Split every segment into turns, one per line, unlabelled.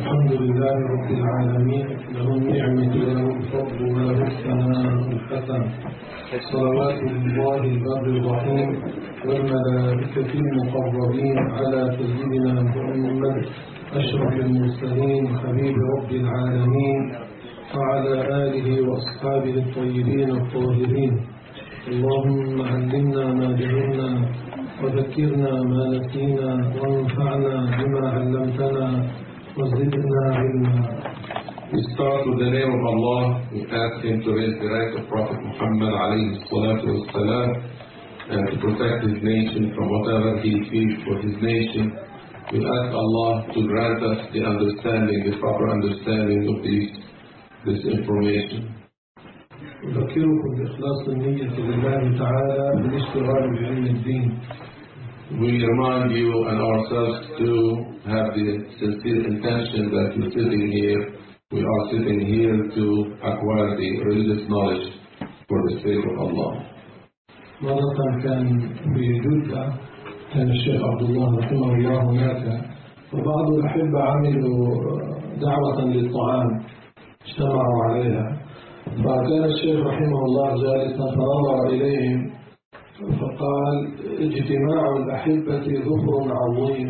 الحمد لله رب العالمين، له النعمة وله الفضل وله الثناء الحسن. صلوات الله البر الرحيم والملائكة المقربين على سيدنا محمد أشرف المرسلين حبيب رب العالمين وعلى آله وأصحابه الطيبين الطاهرين. اللهم علمنا ما جهلنا وذكرنا ما نسينا وانفعنا بما علمتنا وزدنا علما.
We start with the name of Allah. We ask Him to raise the right of Prophet Muhammad alayhi salatu wassalam and to protect his nation from whatever he fears for his nation. We ask Allah to grant us the understanding, the proper understanding of this information.
أذكركم بإخلاص النية لله تعالى بالاشتغال بعلم الدين.
We remind you and ourselves to have the sincere intention that we're sitting here. We are sitting here to acquire the religious knowledge for the sake of Allah.
مرة كان في جدة كان الشيخ عبد الله رحمه الله هناك، وبعض الأحبة عملوا دعوة للطعام اجتمعوا عليها، فكان الشيخ رحمه الله جالسا فنظر إليهم فقال: اجتماع الأحبة ظفر عظيم.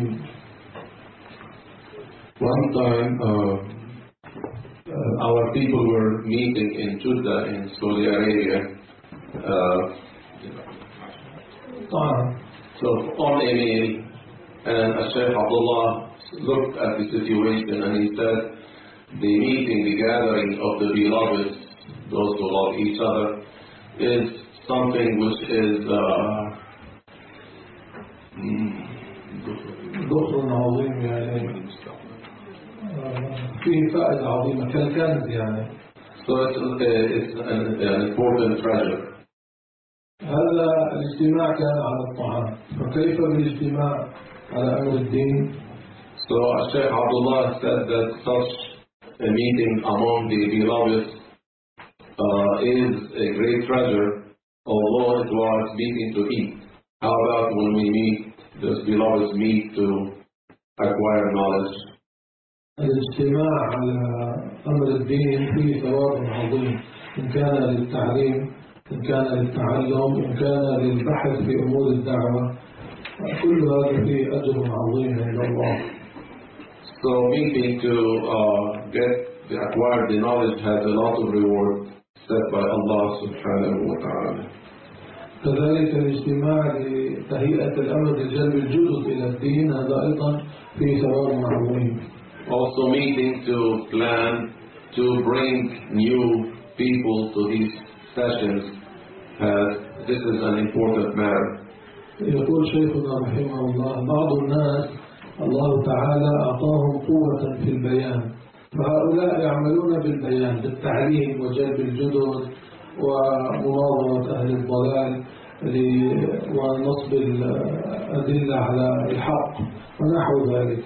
One time our people were meeting in Jeddah in Saudi Arabia. So on a meal, and Sheikh Abdullah looked at the situation and he said, the meeting, the gathering of the beloved, those who love each other, is something which is
ظفر عظيم، يعني فيه فائدة عظيمة كالكنز يعني.
So it's an important treasure.
هذا الاجتماع كان على الطعام، فكيف بالاجتماع على أمر الدين؟
So Sheikh Abdullah said that such a meeting among the beloved is a great treasure, although it was meeting to eat. How about when we meet, those beloveds meet to acquire knowledge?
الاجتماع على أمر الدين فيه ثواب عظيم، إن كان للتعليم، إن كان للتعلم، إن كان للبحث في أمور الدعوة، كل هذا فيه أجر عظيم عند الله.
So meeting to acquire the knowledge has a lot of reward set by Allah subhanahu wa ta'ala.
كذلك الاجتماع لتهيئة الأمر لجلب الجدد إلى الدين، هذا أيضا فيه ثواب عظيم.
Also meeting to plan to bring new people to these sessions, this is an important matter.
يقول شيخنا رحمه الله: بعض الناس الله تعالى أعطاهم قوة في البيان، فهؤلاء يعملون بالبيان، بالتعليم وجلب الجدد ومناظرة أهل الضلال ونصب الأدلة على الحق ونحو ذلك.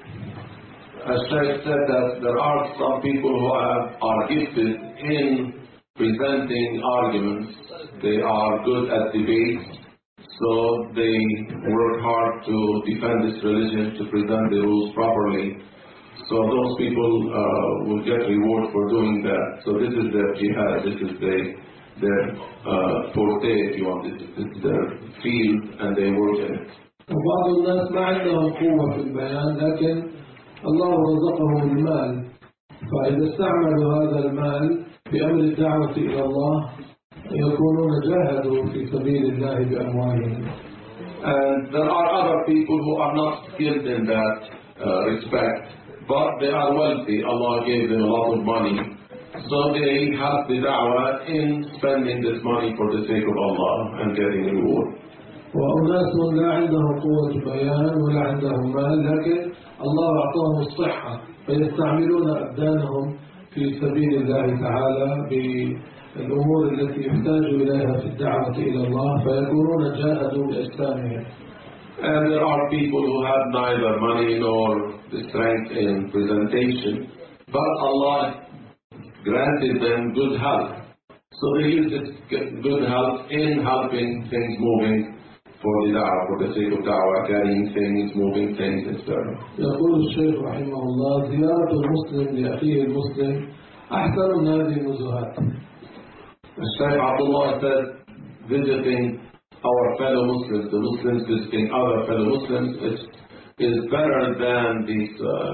As Shaykh said that there are some people who are gifted in presenting arguments. They are good at debate, so they work hard to defend this religion, to present the rules properly. So those people will get reward for doing that. So this is their jihad, this is their forte, if you want. This is their field and they work in it.
وبعض الناس ما عندهم قوة في البيان، لكن الله رزقهم المال، فإذا استعملوا هذا المال بأمر الدعوة إلى الله يكونون جاهدوا في سبيل الله بأموالهم.
And there are other people who are not skilled in that respect, but they are wealthy. Allah gave them a lot of money, so they help the da'wah in spending this money for the sake of Allah and getting reward.
وأناس لا عندهم قوة بيان ولا عندهم مال، لكن الله أعطاهم الصحة فيستعملون أبدانهم في سبيل الله تعالى بالأمور التي يحتاجوا إليها في الدعوة إلى الله، فيكونون جاهدوا بأجسامهم.
And there are people who have neither money nor the strength in presentation, but Allah granted them good health. So they use this good health in helping things moving for the da'wah, for the sake of da'wah, carrying things, moving things, etc.
يقول الشيخ رحمه الله: زيارة المسلم لأخيه المسلم أحسن من هذه النزهات.
Shaykh Abdullah said, visiting our fellow Muslims, the Muslims visiting other fellow Muslims, is better than these,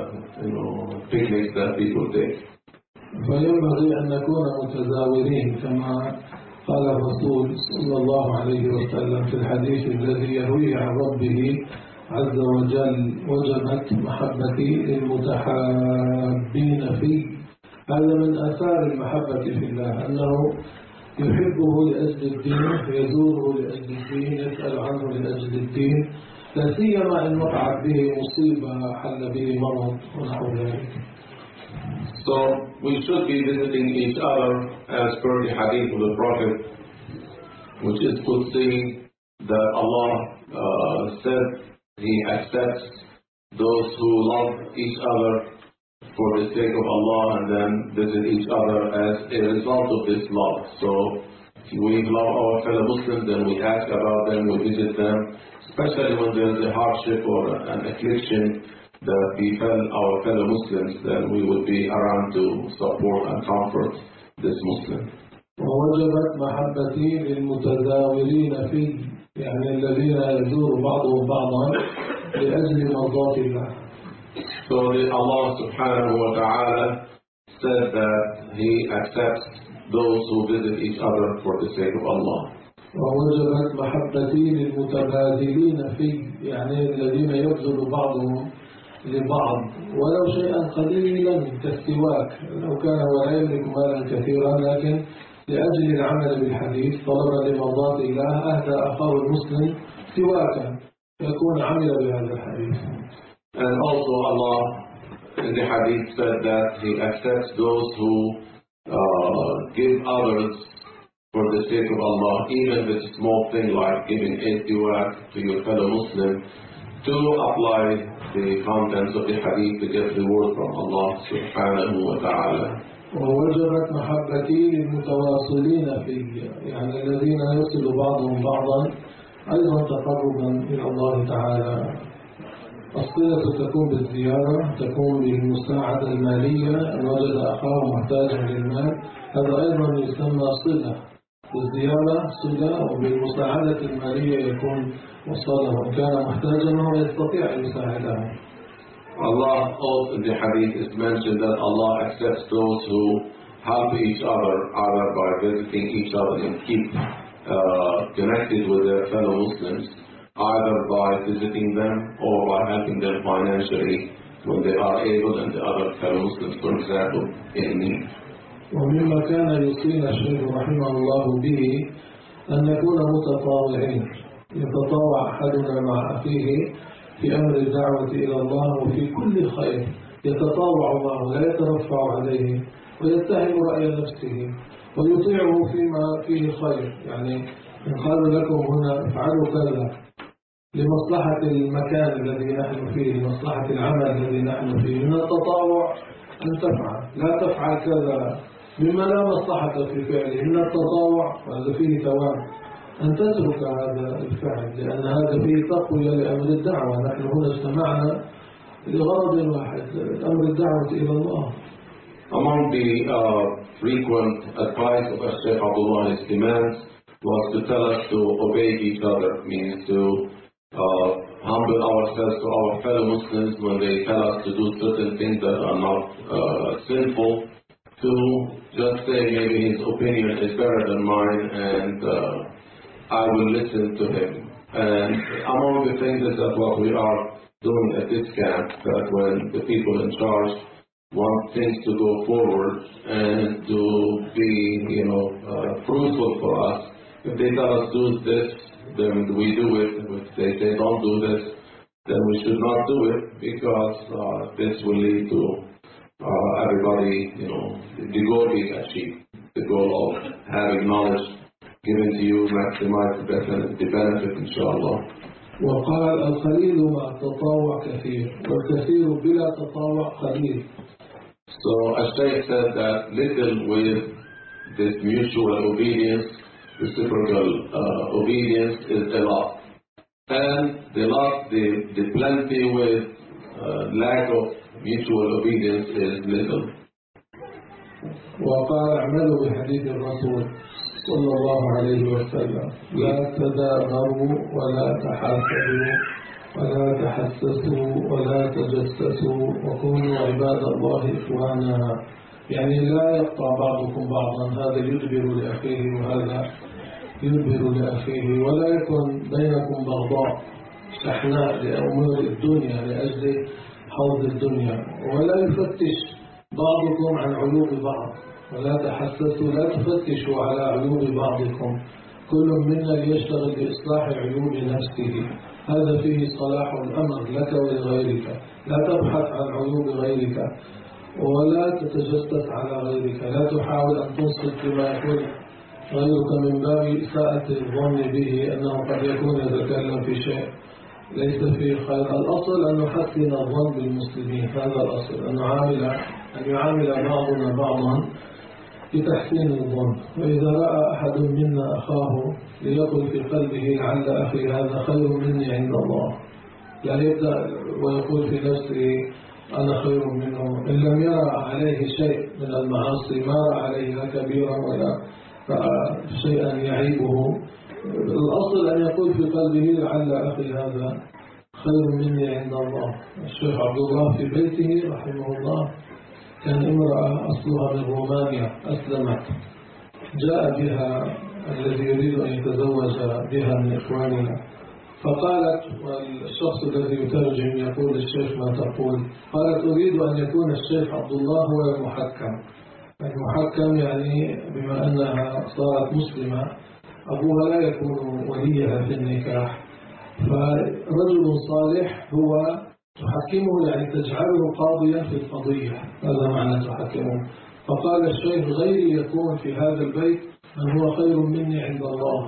picnics that people take.
فينبغي أن نكون متزاورين كما قال الرسول صلى الله عليه وسلم في الحديث الذي يرويه عن ربه عز وجل: وجبت محبتي للمتحابين فيه. هذا من آثار المحبة في الله، أنه يحبه لأجل الدين، يزوره لأجل الدين، يسأل عنه لأجل الدين، لا سيما إن وقعت به مصيبة، حل به مرض ونحو ذلك.
So we should be visiting each other as per the hadith of the Prophet, which is Qudsi, that Allah said He accepts those who love each other for the sake of Allah and then visit each other as a result of this love. So if we love our fellow Muslims, then we ask about them, we visit them, especially when there is a hardship or an affliction that befell our fellow Muslims, then we would be around to support and comfort this Muslim.
ووجبت محبتي للمتزاورين فيه، يعني الذين يزور بعضهم بعضا لأجل مرضات الله.
So Allah subhanahu wa ta'ala said that He accepts those who visit each other for the sake of Allah.
ووجبت محبتي للمتبادلين فيه، يعني الذين يبذل بعضهم لبعض ولو شيئا قليلا كالسواك، لو كان هو لا يملك مالا كثيرا لكن لأجل العمل بالحديث طلبا لمرضات الله أهدى أخاه المسلم سواكا يكون عمل بهذا الحديث.
And also Allah in the hadith said that He accepts those who give others for the sake of Allah, even with a small thing like giving a siwak to your fellow Muslim, to apply the contents of the hadith to get reward from Allah subhanahu wa ta'ala.
ووجبت محبتي للمتواصلين فيه، يعني الذين يصل بعضهم بعضا أيضا تقربا إلى الله تعالى. الصلة تكون بالزيارة، تكون بالمساعدة المالية، إن وجد أخاه محتاجا للمال هذا أيضا يسمى صلة. بالزيارة صلة، وبالمساعدة المالية يكون وصله، كان محتاجا وهو يستطيع أن يساعده.
Allah also in the hadith is mentioned that Allah accepts those who help each other either by visiting each other and keep connected with their fellow Muslims, either by visiting them or by helping them financially when they are able and the other fellow Muslims, for example, in need.
ومما كان يوصينا الشيخ رحمه الله به أن نكون متطاوعين، يتطاوع أحدنا مع أخيه في أمر الدعوة إلى الله وفي كل خير، يتطاوع معه لا يترفع عليه ويتهم رأي نفسه ويطيعه فيما فيه خير. يعني إن قالوا لكم هنا افعلوا كذا لمصلحة المكان الذي نحن فيه، لمصلحة العمل الذي نحن فيه، من التطاوع أن تفعل، لا تفعل كذا مما لا مصلحة في فعله. من التطاوع وهذا فيه ثواب أن تترك هذا الفعل، لأن هذا فيه تقوية لأمر الدعوة. نحن هنا اجتمعنا لغرض واحد، أمر الدعوة إلى الله.
Among the frequent advice of Shaykh Abdullah's demands was to tell us to obey each other, means to humble ourselves to our fellow Muslims when they tell us to do certain things that are not sinful, to just say maybe his opinion is better than mine and I will listen to him. And among the things is that what we are doing at this camp, that when the people in charge want things to go forward and to be, fruitful for us, if they tell us do this, then we do it. If they say don't do this, then we should not do it, because this will lead to everybody, the goal being achieved, the goal of having knowledge given to you, maximize the benefit, inshallah.
وقال القليل مع التطاوع كثير والكثير بلا تطاوع قليل.
So Shaykh said that little with this mutual obedience, reciprocal obedience is a lot. and the plenty with lack of mutual obedience is little.
وقال اعملوا بحديث الرسول صلى الله عليه وسلم لا تدابروا ولا تحاسدوا ولا تحسسوا ولا تجسسوا وكونوا عباد الله إخوانا. يعني لا يقطع بعضكم بعضا، هذا يدبر لأخيه وهذا يدبر لأخيه، ولا يكون بينكم بغضاء شحناء لأمور الدنيا لأجل حوض الدنيا، ولا يفتش بعضكم عن عيوب بعض، ولا تحسسوا، لا تفتشوا على عيوب بعضكم، كل منا ليشتغل بإصلاح عيوب نفسه، هذا فيه صلاح الأمر لك ولغيرك. لا تبحث عن عيوب غيرك ولا تتجسس على غيرك، لا تحاول أن تنصف بما يقول غيرك من باب إساءة الظن به أنه قد يكون يتكلم في شيء ليس فيه خير. الأصل أن نحسن الظن بالمسلمين، هذا الأصل، أن يعامل بعضنا بعضا بتحسين الظن. وإذا رأى أحد منا أخاه ليقل في قلبه لعل أخي هذا خير مني عند الله، لا يبدأ ويقول في نفسه أنا خير منه، إن لم يرى عليه شيء من المعاصي، ما رأى عليه لا كبيرا ولا رأى شيئا يعيبه، الأصل أن يقول في قلبه لعل أخي هذا خير مني عند الله. الشيخ عبد الله في بيته رحمه الله كان امرأة أصلها من رومانيا أسلمت، جاء بها الذي يريد أن يتزوج بها من إخواننا، فقالت، والشخص الذي يترجم يقول للشيخ ما تقول، قالت أريد أن يكون الشيخ عبد الله هو المحكم. المحكم يعني بما أنها صارت مسلمة أبوها لا يكون وليها في النكاح، فرجل صالح هو تحكمه، يعني تجعله قاضيا في القضية، هذا معنى تحكمه. فقال الشيخ غيري يكون في هذا البيت من هو خير مني عند الله.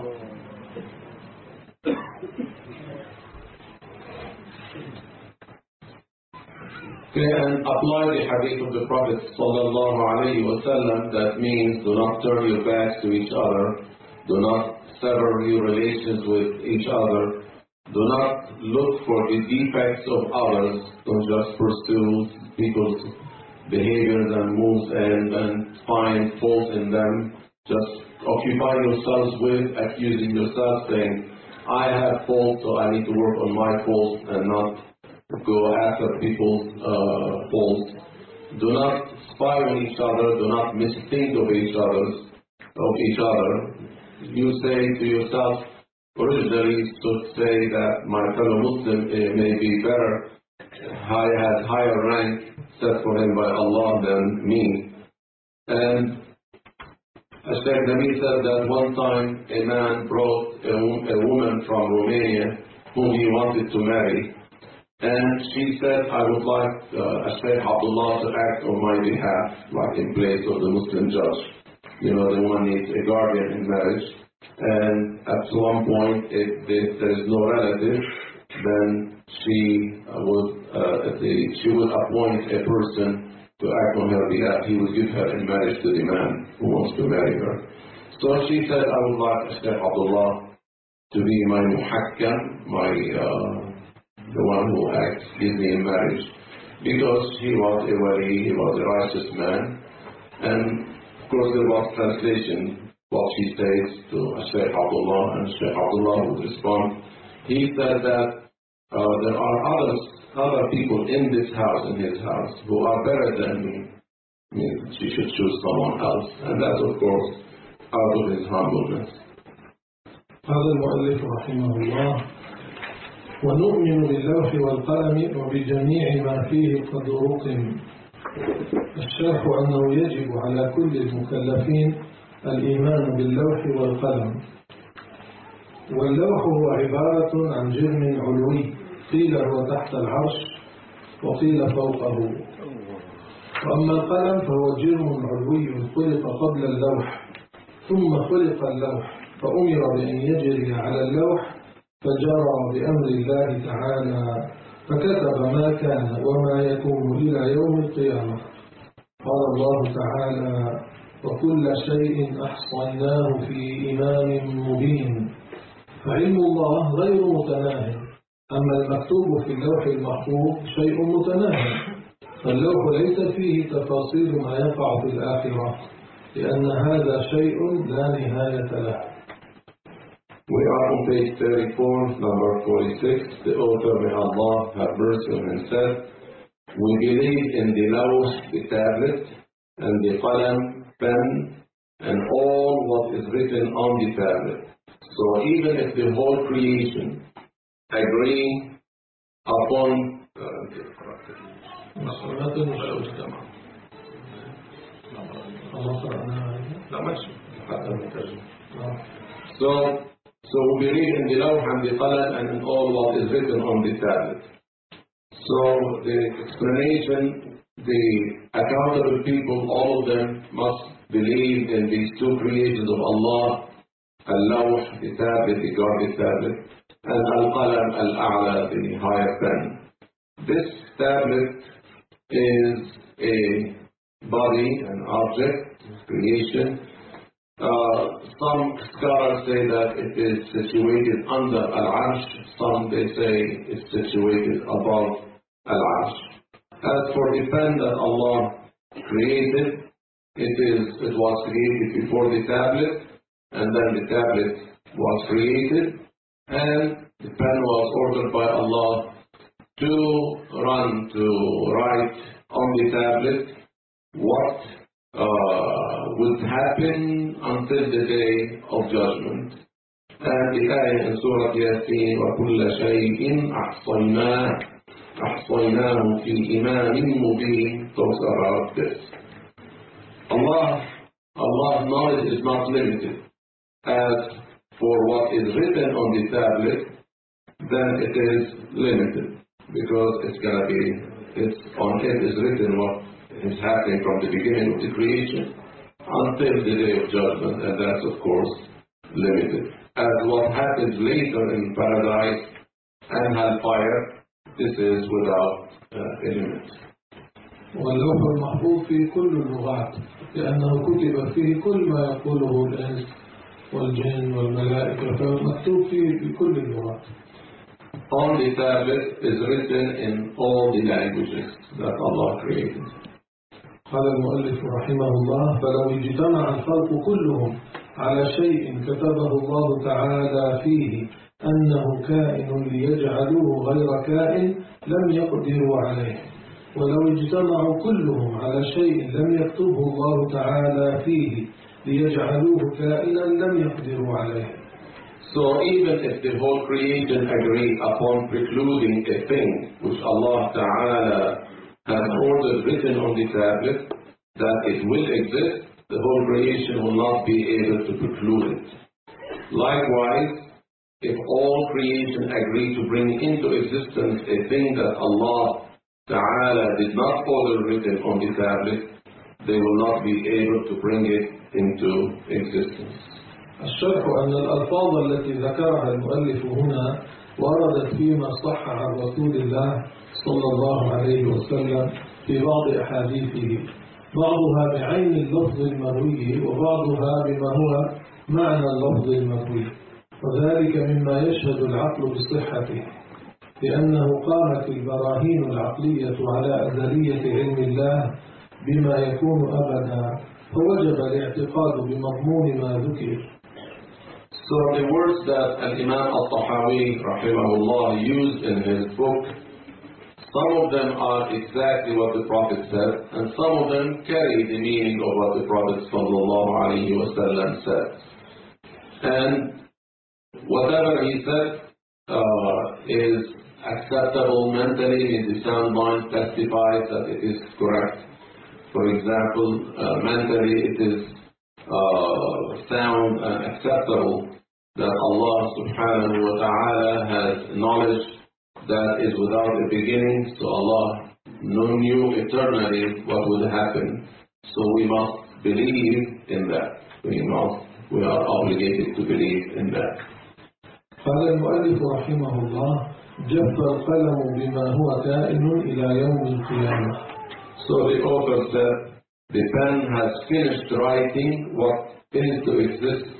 And apply the hadith of the Prophet sallallahu alayhi wa sallam, that means do not turn your backs to each other, do not sever your relations with each other, do not look for the defects of others, don't just pursue people's behaviors and moves and find fault in them, just occupy yourselves with accusing yourself, saying, I have fault, so I need to work on my fault and not go after people's faults. Do not spy on each other, do not misthink of each other. You say to yourself, originally to say that my fellow Muslim may be better, has higher rank set for him by Allah than me. And Sheikh Nabi said that one time a man brought a woman from Romania whom he wanted to marry. And she said, I would like Sheikh Abdullah to act on my behalf, like in place of the Muslim judge. You know, the woman needs a guardian in marriage. And at one point, if there is no relative, then she would appoint a person to act on her behalf. He would give her in marriage to the man who wants to marry her. So she said, I would like Sheikh Abdullah to be my muhakkam, the one who gives me in marriage, because he was a wali, he was a righteous man. And of course there was translation, what she says to Sheikh Abdullah, and Sheikh Abdullah would respond. He said that there are other people in this house, in his house, who are better than me. I mean, she should choose someone else, and that's of course out of his humbleness.
هذا المؤلف رحمه الله ونؤمن باللوح والقلم وبجميع ما فيه قد رقم. الشرح أنه يجب على كل المكلفين الإيمان باللوح والقلم. واللوح هو عبارة عن جرم علوي، قيل هو تحت العرش وقيل فوقه. وأما القلم فهو جرم علوي خلق قبل اللوح، ثم خلق اللوح فأمر بأن يجري على اللوح، فجرى بأمر الله تعالى فكتب ما كان وما يكون إلى يوم القيامة. قال الله تعالى وكل شيء أحصيناه في إمام مبين. فعلم الله غير متناهي، أما المكتوب في اللوح المحفوظ شيء متناهي، فاللوح ليس فيه تفاصيل ما يقع في الآخرة، لأن هذا شيء لا نهاية له.
We are on page 34, number 46. The author, may Allah have mercy on him, said, we believe in the lawh, the tablet, and the qalam, pen, and all what is written on the tablet. So even if the whole creation agree upon So we believe in the lawh and the qalam and in all what is written on the tablet. So the explanation, the accountable people, all of them must believe in these two creations of Allah, al-lawh, the tablet, the guarded tablet, and al-qalam, al-a'la, the higher pen. This tablet is a body, an object, creation. Some scholars say that it is situated under Al-Arsh, some they say it's situated above Al-Arsh. As for the pen that Allah created, it was created before the tablet, and then the tablet was created, and the pen was ordered by Allah to write on the tablet what would happen until the day of judgment. And the ayah in Surah Yasin, وَكُلَّ شَيْءٍ أَحْصَيْنَاهُ فِي إِمَامٍ مُبِينٍ, talks about this. Allah's knowledge is not limited. As for what is written on the tablet, then it is limited, because it's on it is written what is happening from the beginning of the creation until the day of judgment, and that's of course limited. As what happens later in paradise and hellfire, this is without a limit.
واللوح المحفوظ في كل اللغات، لأنه كتب فيه كل ما يقوله الإنس والجن والملائكة، فمكتوب فيه بكل اللغات.
On the tablet is written in all the languages that Allah created.
قال المؤلف رحمه الله: فلو اجتمع الخلق كلهم على شيء كتبه الله تعالى فيه أنه كائن ليجعلوه غير كائن لم يقدروا عليه، ولو اجتمعوا كلهم على شيء لم يكتبه الله تعالى فيه ليجعلوه كائنا لم يقدروا عليه.
So even if the whole creation agree upon precluding a thing which Allah Ta'ala has ordered written on the tablet that it will exist, the whole creation will not be able to preclude it. Likewise, if all creation agree to bring into existence a thing that Allah Ta'ala did not order written on the tablet, they will not be able to bring it into existence.
الشرح أن الألفاظ التي ذكرها المؤلف هنا وردت فيما صح عن رسول الله صلى الله عليه وسلم في بعض أحاديثه، بعضها بعين اللفظ المروي وبعضها بما هو معنى اللفظ المروي، وذلك مما يشهد العقل بصحته، لأنه قامت البراهين العقلية على أزلية علم الله بما يكون أبدا، فوجب الاعتقاد بمضمون ما ذكر.
So the words that Al-Imam Al-Tahawi rahimahullah used in his book, some of them are exactly what the Prophet said, and some of them carry the meaning of what the Prophet sallallahu alaihi wasallam said. And whatever he said is acceptable mentally, the sound mind testifies that it is correct. For example, mentally it is sound and acceptable that Allah subhanahu wa ta'ala has knowledge that is without a beginning, so Allah knew eternally what would happen. So we must believe in that. We are obligated to believe in that.
قال المؤلف رحمه الله: جف القلم بما هو كائن إلى يوم القيامة.
So the author said, the pen has finished writing what is to exist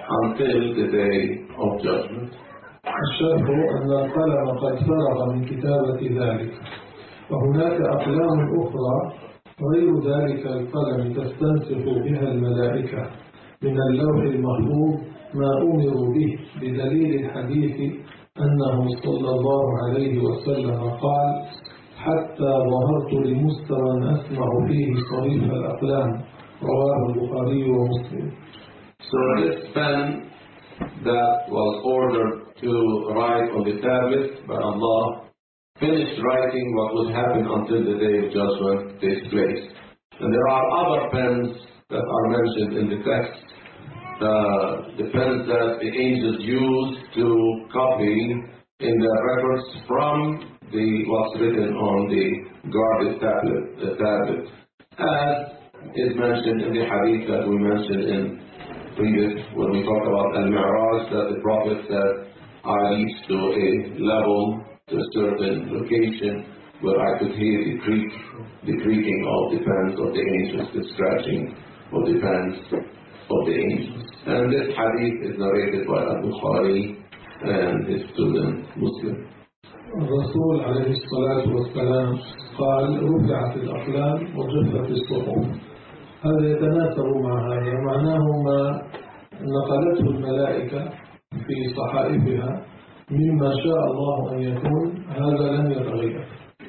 until the day of judgment.
الشرح أن القلم قد فرغ من كتابة ذلك، وهناك أقلام أخرى غير ذلك القلم تستنسخ بها الملائكة من اللوح المحفوظ ما أمروا به، بدليل الحديث أنه صلى الله عليه وسلم قال: حتى ظهرت لمستوى أسمع فيه صريف الأقلام. رواه البخاري ومسلم.
So this pen that was ordered to write on the tablet by Allah finished writing what would happen until the day of judgment takes place. And there are other pens that are mentioned in the text, the pens that the angels use to copy in their records from what's written on the guarded tablet, as is mentioned in the hadith that we mentioned in previous, when we talked about Al-Mi'raj, that the Prophet said, I reached to a level, to a certain location, where I could hear the creaking of the pens of the angels, the scratching of the pens of the angels. And this hadith is narrated by Al-Bukhari and his student Muslim.
الرسول عليه الصلاة والسلام قال: رفعت الأقلام وجفت الصحف. هذا يتناسب مع هذا، معناه ما نقلته الملائكة في صحائفها مما شاء الله أن يكون، هذا لم يتغير.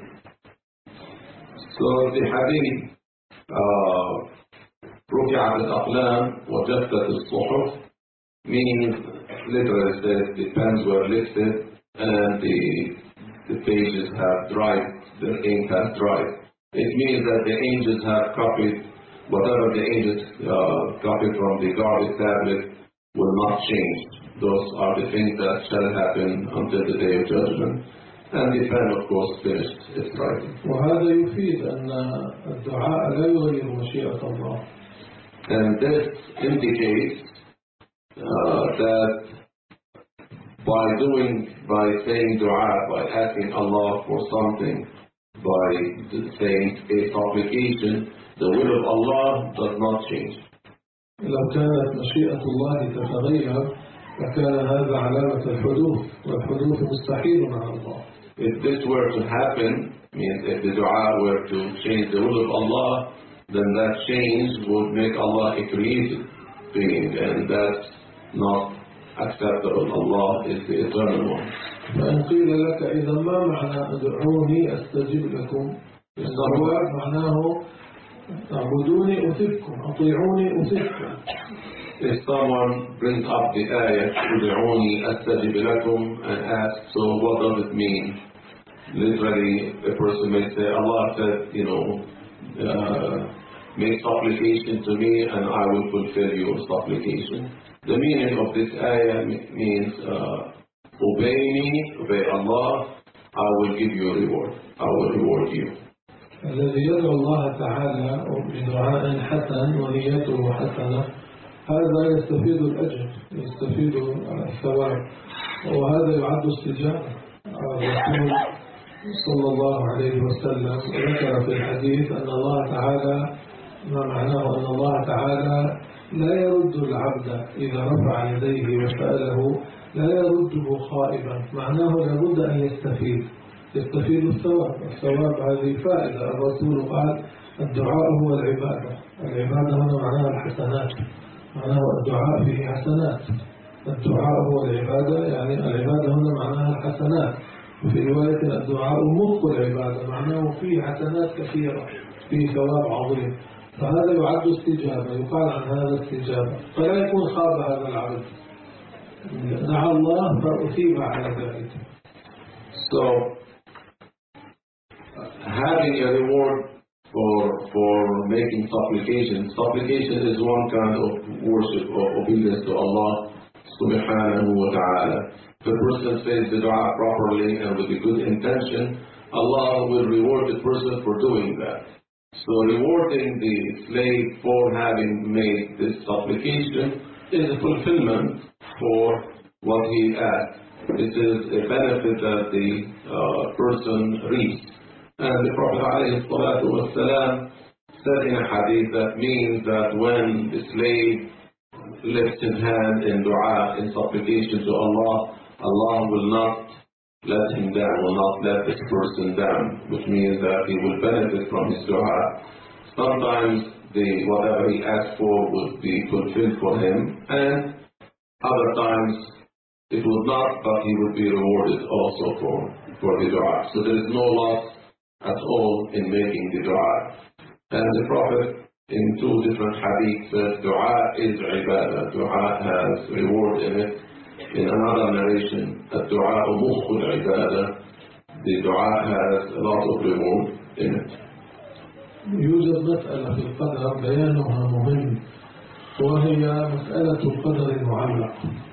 So the hadith رفعت الأقلام وجفت الصحف means literally says the pens were lifted and the pages have dried, the ink has dried. It means that the angels have copied whatever the angels copied from the guarded tablet will not change. Those are the things that shall happen until the day of judgment. And the pen, of course, finished its writing.
وهذا يفيد أن الدعاء لا يغير مشيئة الله.
And this indicates that by saying dua, by asking Allah for something, by saying a supplication, the will of Allah does not change.
لو كانت مشيئة الله تتغير لكان هذا علامة الحدوث، والحدوث مستحيل على الله.
If this were to happen, means if the dua were to change the will of Allah, then that change would make Allah a created being, and that's not acceptable. Allah is the eternal one.
فإن قيل لك إذا ما معنى ادعوني أستجب لكم، الصواب معناه اعبدوني أثبكم، أطيعوني أثبكم.
If someone brings up the ayah ادعوني أستجب لكم and asks, so what does it mean? Literally, a person may say, Allah said, make supplication to me and I will fulfill your supplication. The meaning of this ayah means obey me, obey Allah, I will give you a reward. I will reward you.
الذي يدعو الله تعالى بدعاء حسن ونيته حسنة، هذا يستفيد الأجر، يستفيد الثواب، وهذا يعد استجابة. الرسول صلى الله عليه وسلم ذكر في الحديث أن الله تعالى، ما معناه أن الله تعالى لا يرد العبد إذا رفع يديه وسأله، لا يرده خائبا، معناه لابد أن يستفيد الثواب. الثواب هذه فائدة. الرسول قال الدعاء هو العبادة. العبادة هنا معناها الحسنات، معناه الدعاء فيه حسنات. الدعاء هو العبادة، يعني العبادة هنا معناها الحسنات. وفي رواية الدعاء مخ العبادة، معناه فيه حسنات كثيرة، فيه ثواب عظيم. فهذا يعد استجابة، يقال عن هذا استجابة. فلا يكون خاب هذا العبد، دعا الله فأثيب على ذلك.
So, having a reward for making supplication is one kind of worship or obedience to Allah subhanahu wa ta'ala. If the person says the dua properly and with a good intention, Allah will reward the person for doing that. So rewarding the slave for having made this supplication is a fulfillment for what he asked. This is a benefit that the person reaps. And the Prophet ﷺ said in a hadith that means that when the slave lifts his hand in dua, in supplication to Allah, Allah will not let him down, will not let this person down, which means that he will benefit from his dua. Sometimes whatever he asked for would be fulfilled for him, and other times it would not, but he would be rewarded also for the dua. So there is no loss at all in making the dua. And the Prophet in two different hadiths said dua is ibadah, dua has reward in it. In another narration, الدعاء مخ العبادة, the dua has a lot of reward in it.
يوجد مسألة في القدر بيانها مهم، وهي مسألة القدر المعلق.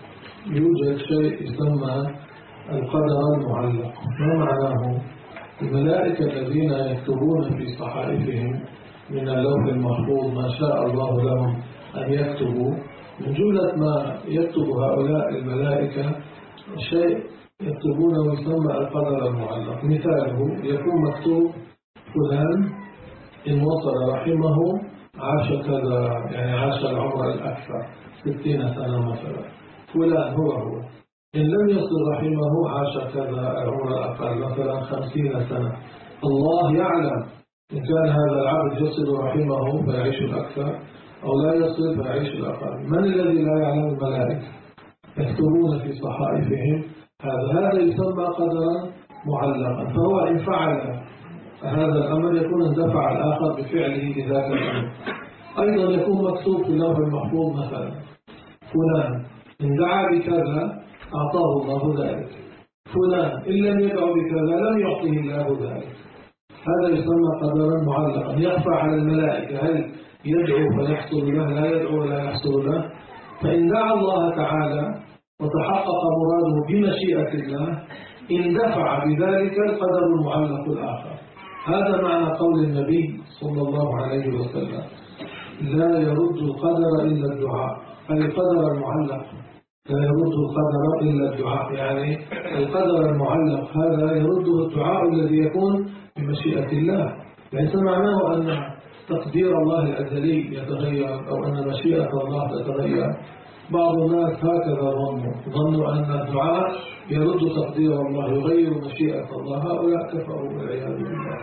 يوجد شيء يسمى القدر المعلق. ما معناه؟ الملائكة الذين يكتبون في صحائفهم من اللوح المحفوظ ما شاء الله لهم أن يكتبوا، من جملة ما يكتب هؤلاء الملائكة شيء يكتبونه يسمى القدر المعلق. مثاله يكون مكتوب فلان إن وصل رحمه عاش كذا، يعني عاش العمر الأكثر 60 سنة مثلا، فلان هو إن لم يصل رحمه عاش كذا العمر الأقل مثلا 50 سنة. الله يعلم إن كان هذا العبد يصل رحمه فيعيش الأكثر أو لا يصل فيعيش الأقل. من الذي لا يعلم؟ الملائكة يكتبون في صحائفهم هذا يسمى قدرا معلقا. فهو إن فعل هذا الأمر يكون اندفع الآخر بفعله لذاك الأمر. أيضا يكون مكتوب في اللوح المحفوظ مثلا فلان إن دعا بكذا أعطاه الله ذلك، فلان إن لم يدع بكذا لم يعطيه الله ذلك. هذا يسمى قدرا معلقا، يخفى على الملائكة هل يدعو فيحصل له، لا يدعو ولا يحصل له. فإن دعا الله تعالى وتحقق مراده بمشيئة الله اندفع بذلك القدر المعلق الآخر. هذا معنى قول النبي صلى الله عليه وسلم لا يرد القدر إلا الدعاء، أي القدر المعلق لا يرد القدر إلا الدعاء، يعني القدر المعلق هذا يرده الدعاء الذي يكون بمشيئة الله. ليس معناه أن تقدير الله الأزلي يتغير أو أن مشيئة الله تتغير. بعض الناس هكذا ظنوا أن الدعاء يرد تقدير الله يغير مشيئة الله، هؤلاء كفروا والعياذ بالله.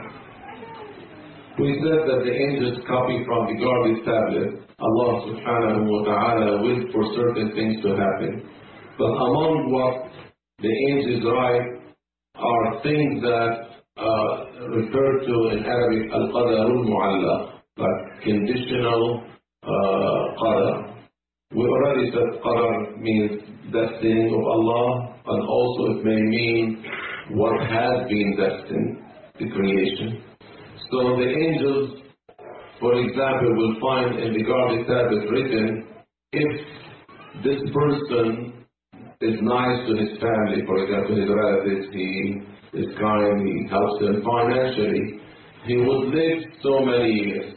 We said that the angels copy from the guarded tablet. Allah subhanahu wa ta'ala willed for certain things to happen. But among what the angels write are things that refer to in Arabic al-qadarul mu'allaq, like conditional qadar. We already said qadar means destiny of Allah, and also it may mean what has been destined, the creation. So the angels, for example, will find in the guarded tablet written, if this person is nice to his family, for example, his relatives, he is kind, he helps them financially, he would live so many years.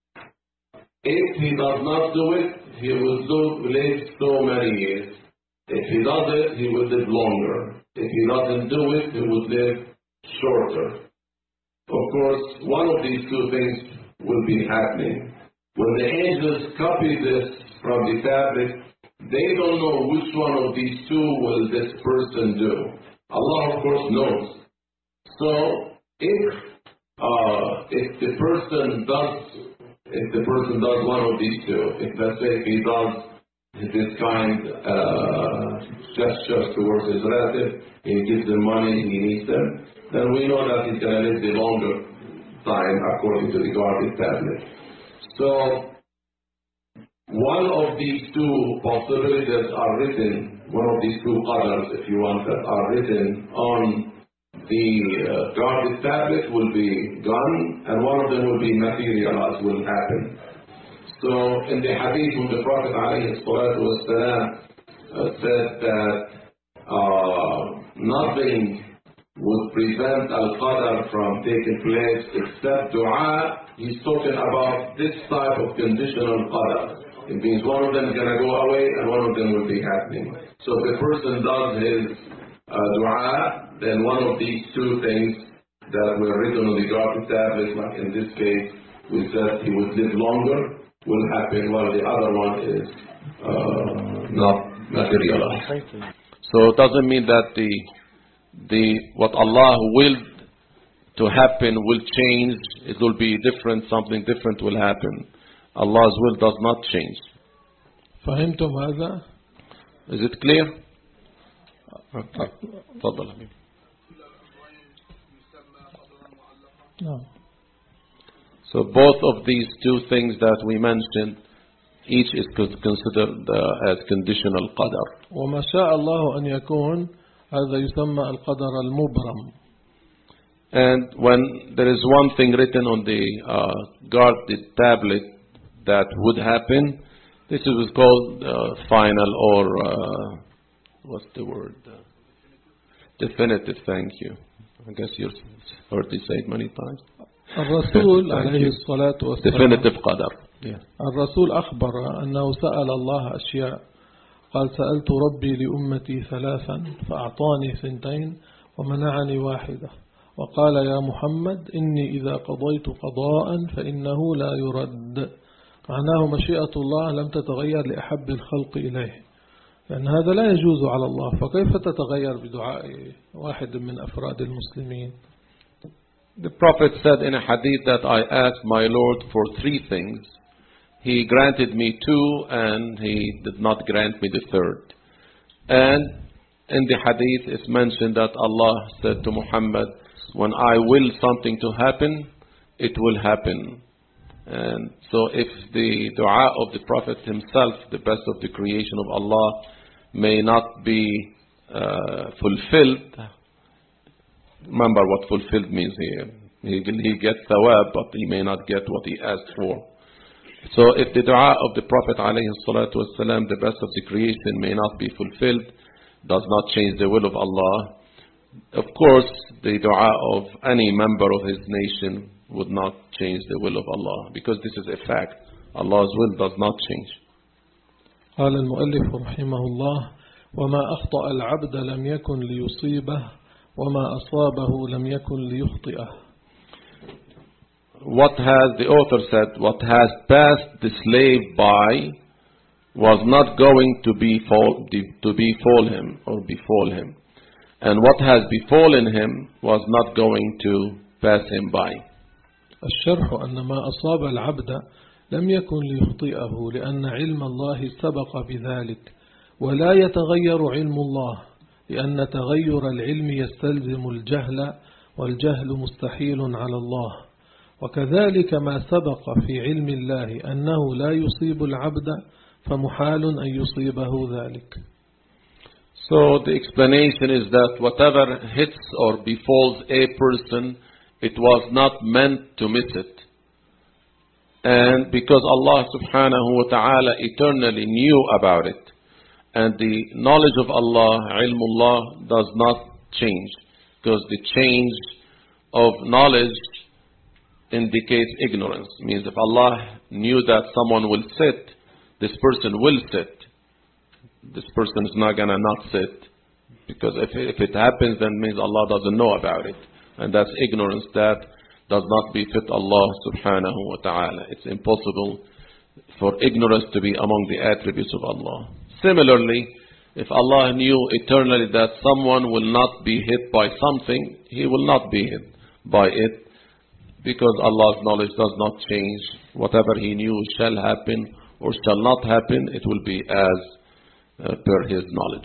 If he does not do it, he will live so many years. If he does it, he will live longer. If he doesn't do it, he would live shorter. Of course, one of these two things will be happening. When the angels copy this from the tablet, they don't know which one of these two will this person do. Allah, of course, knows. So, if the person does one of these two, if let's say if he does this kind gestures towards his relative, he gives them money, he needs them, then we know that he's going to live the longer time according to the guarded tablet. So, one of these two possibilities are written, one of these two qadars, if you want, that are written on the guarded tablet will be gone, and one of them will be materialized, will happen. So, in the hadith when the Prophet ﷺ said that nothing would prevent al-qadar from taking place except dua, he's talking about this type of conditional qadar. It means one of them is going to go away and one of them will be happening. So if the person does his dua, then one of these two things that were written on the guarded tablet, like in this case, we said he would live longer, will happen while the other one is not materialized. So it doesn't mean that what Allah willed to happen will change. It will be different. Something different will happen. Allah's will does not change.
فهمتم هذا؟
Is it clear? تفضل.
No.
So both of these two things that we mentioned, each is considered as conditional qadar.
وما شاء الله أن يكون هذا يسمى القدر المبرم.
And when there is one thing written on the guarded tablet that would happen, this is called final or what's the word? Definitive. Thank you. I guess you've heard me say it many times.
الرسول عليه الصلاة والسلام
Definitive qadar. Yeah.
الرسول أخبر أنه سأل الله أشياء. قال سألت ربي لأمتي 3 فأعطاني 2 ومنعني 1. وقال يا محمد إني إذا قضيت قضاء فإنه لا يرد. معناه مشيئة الله لم تتغير لأحب الخلق إليه، لأن هذا لا يجوز على الله، فكيف تتغير بدعاء واحد من أفراد المسلمين؟
The Prophet said in a hadith that I asked my Lord for 3 things. He granted me 2 and He did not grant me the 3rd. And in the hadith it's mentioned that Allah said to Muhammad, when I will something to happen, it will happen. And so if the dua of the Prophet himself, the best of the creation of Allah, may not be fulfilled, remember what fulfilled means here. He gets thawab, but he may not get what he asked for. So if the dua of the Prophet ﷺ, the best of the creation, may not be fulfilled, does not change the will of Allah. Of course, the dua of any member of his nation would not change the will of Allah, because this is a fact. Allah's will does not change.
قال المؤلف رحمه الله: وما أخطأ العبد لم يكن ليصيبه وما أصابه لم يكن ليخطئه.
The author said, what has passed the slave by was not going to befall him. And what has befallen him was not going to pass him by.
الشرح أن ما أصاب العبد لم يكن ليخطئه لأن علم الله سبق بذلك، ولا يتغير علم الله لأن تغير العلم يستلزم الجهل، والجهل مستحيل على الله. وكذلك ما سبق في علم الله أنه لا يصيب العبد فمحال أن يصيبه ذلك.
So the explanation is that whatever hits or befalls a person, it was not meant to miss it. And because Allah subhanahu wa ta'ala eternally knew about it, and the knowledge of Allah, ilmullah, does not change, because the change of knowledge indicates ignorance. It means if Allah knew that someone will sit, this person will sit. This person is not going to not sit. Because if it happens, then it means Allah doesn't know about it. And that's ignorance that does not befit Allah subhanahu wa ta'ala. It's impossible for ignorance to be among the attributes of Allah. Similarly, if Allah knew eternally that someone will not be hit by something, he will not be hit by it, because Allah's knowledge does not change. Whatever He knew shall happen or shall not happen, it will be as per His knowledge.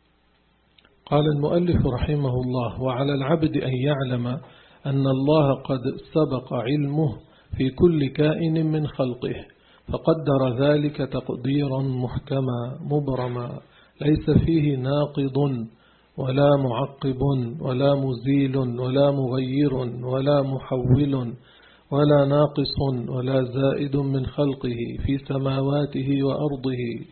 قال المؤلف رحمه الله: وعلى العبد أن يعلم أن الله قد سبق علمه في كل كائن من خلقه، فقدر ذلك تقديرا محكما مبرما ليس فيه ناقض ولا معقب ولا مزيل ولا مغير ولا محول ولا ناقص ولا زائد من خلقه في سماواته وأرضه.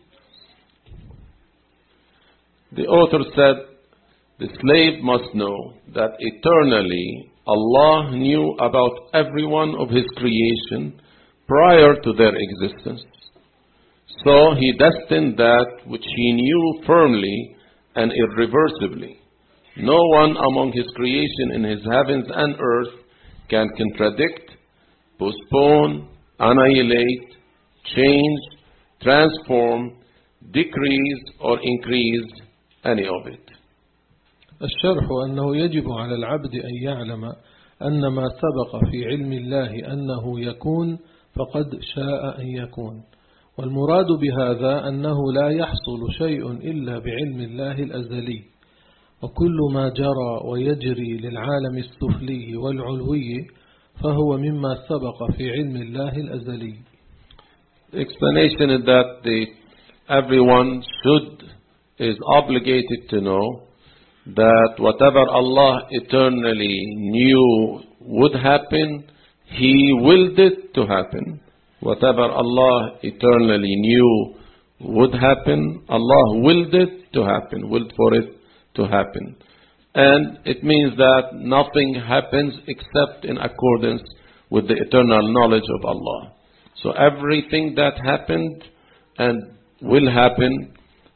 The author said, the slave must know that eternally Allah knew about every one of His creation prior to their existence. So He destined that which He knew firmly and irreversibly. No one among His creation in His heavens and earth can contradict, postpone, annihilate, change, transform, decrease, or increase any of it.
الشرح أنه يجب على العبد أن يعلم أن ما سبق في علم الله أنه يكون فقد شاء أن يكون، والمراد بهذا أنه لا يحصل شيء إلا بعلم الله الأزلي، وكل ما جرى ويجري للعالم السفلي والعلوي فهو مما سبق في علم الله الأزلي.
The explanation is that everyone is obligated to know that whatever Allah eternally knew would happen, He willed it to happen. Whatever Allah eternally knew would happen, Allah willed it to happen, willed for it to happen. And it means that nothing happens except in accordance with the eternal knowledge of Allah. So everything that happened and will happen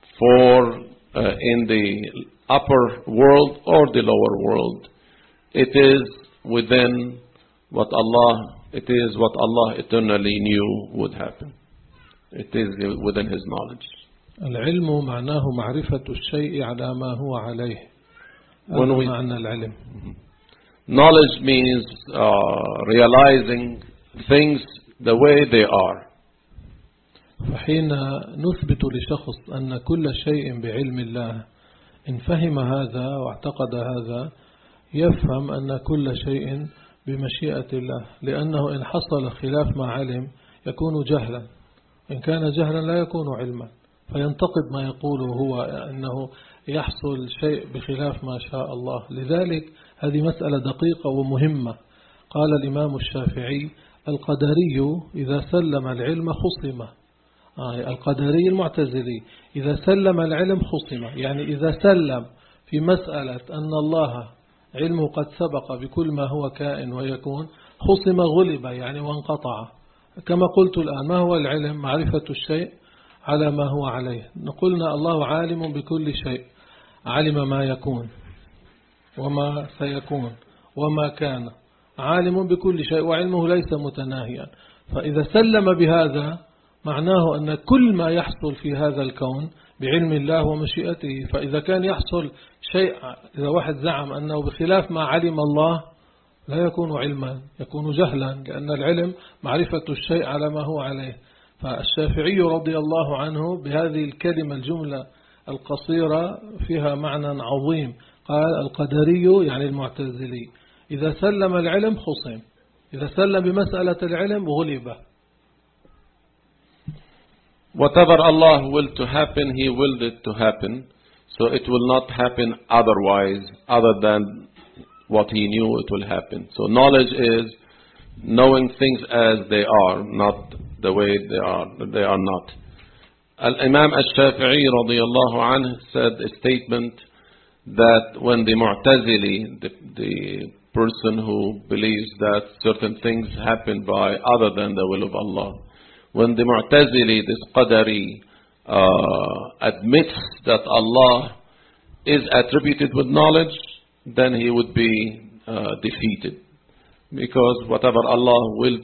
in the upper world or the lower world, it is what Allah eternally knew would happen. It is within His knowledge.
العلم معناه معرفة الشيء على ما هو عليه. معنى العلم.
Knowledge means realizing things the way they are.
فحين نثبت لشخص أن كل شيء بعلم الله، إن فهم هذا واعتقد هذا يفهم أن كل شيء بمشيئة الله، لأنه إن حصل خلاف ما علم يكون جهلا، إن كان جهلا لا يكون علما، فينتقد ما يقوله هو أنه يحصل شيء بخلاف ما شاء الله. لذلك هذه مسألة دقيقة ومهمة. قال الإمام الشافعي: القدري إذا سلم العلم خصم. القدري المعتزلي إذا سلم العلم خصم، يعني إذا سلم في مسألة أن الله علمه قد سبق بكل ما هو كائن ويكون، خصم غلب يعني وانقطع. كما قلت الآن، ما هو العلم؟ معرفة الشيء على ما هو عليه. نقولنا الله عالم بكل شيء، علم ما يكون وما سيكون وما كان، عالم بكل شيء وعلمه ليس متناهيا. فإذا سلم بهذا معناه أن كل ما يحصل في هذا الكون بعلم الله ومشيئته. فإذا كان يحصل شيء، إذا واحد زعم أنه بخلاف ما علم الله، لا يكون علما، يكون جهلا، لأن العلم معرفة الشيء على ما هو عليه. فالشافعي رضي الله عنه بهذه الكلمة الجملة القصيرة فيها معنى عظيم. قال: القدري يعني المعتزلي إذا سلم العلم خصم، إذا سلم بمسألة العلم غلب.
Whatever Allah willed to happen, He willed it to happen. So it will not happen otherwise, other than what He knew it will happen. So knowledge is knowing things as they are, not the way they are not. Al-Imam al-Shafi'i radiyallahu anhu said a statement that when the Mu'tazili, the person who believes that certain things happen by other than the will of Allah, when the Mu'tazili, this Qadari, admits that Allah is attributed with knowledge, then he would be defeated. Because whatever Allah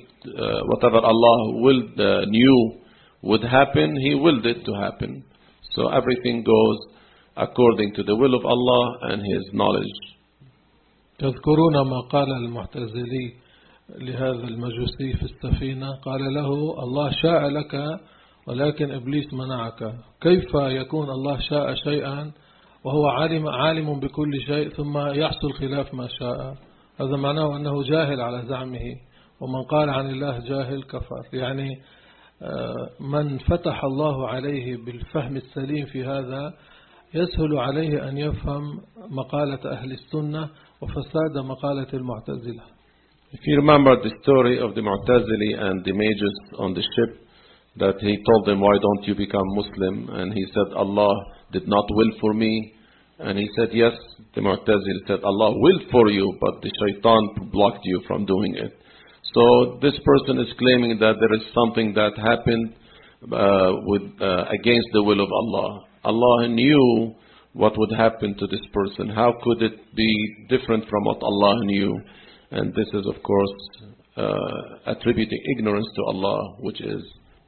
knew would happen, He willed it to happen. So everything goes according to the will of Allah and His knowledge.
تذكرون ما قال المعتزلي لهذا المجوسي في السفينة؟ قال له: الله شاء لك ولكن إبليس منعك. كيف يكون الله شاء شيئا وهو عالم بكل شيء ثم يحصل خلاف ما شاء؟ هذا معناه أنه جاهل على زعمه، ومن قال عن الله جاهل كفر. يعني من فتح الله عليه بالفهم السليم في هذا يسهل عليه أن يفهم مقالة أهل السنة وفساد مقالة المعتزلة.
If you remember the story of the Mu'tazili and the mages on the ship, that he told them, why don't you become Muslim? And he said, Allah did not will for me. And he said, yes. The Mu'tazili said, Allah willed for you, but the shaitan blocked you from doing it. So this person is claiming that there is something that happened against the will of Allah. Allah knew what would happen to this person. How could it be different from what Allah knew? And this is, of course, attributing ignorance to Allah, which is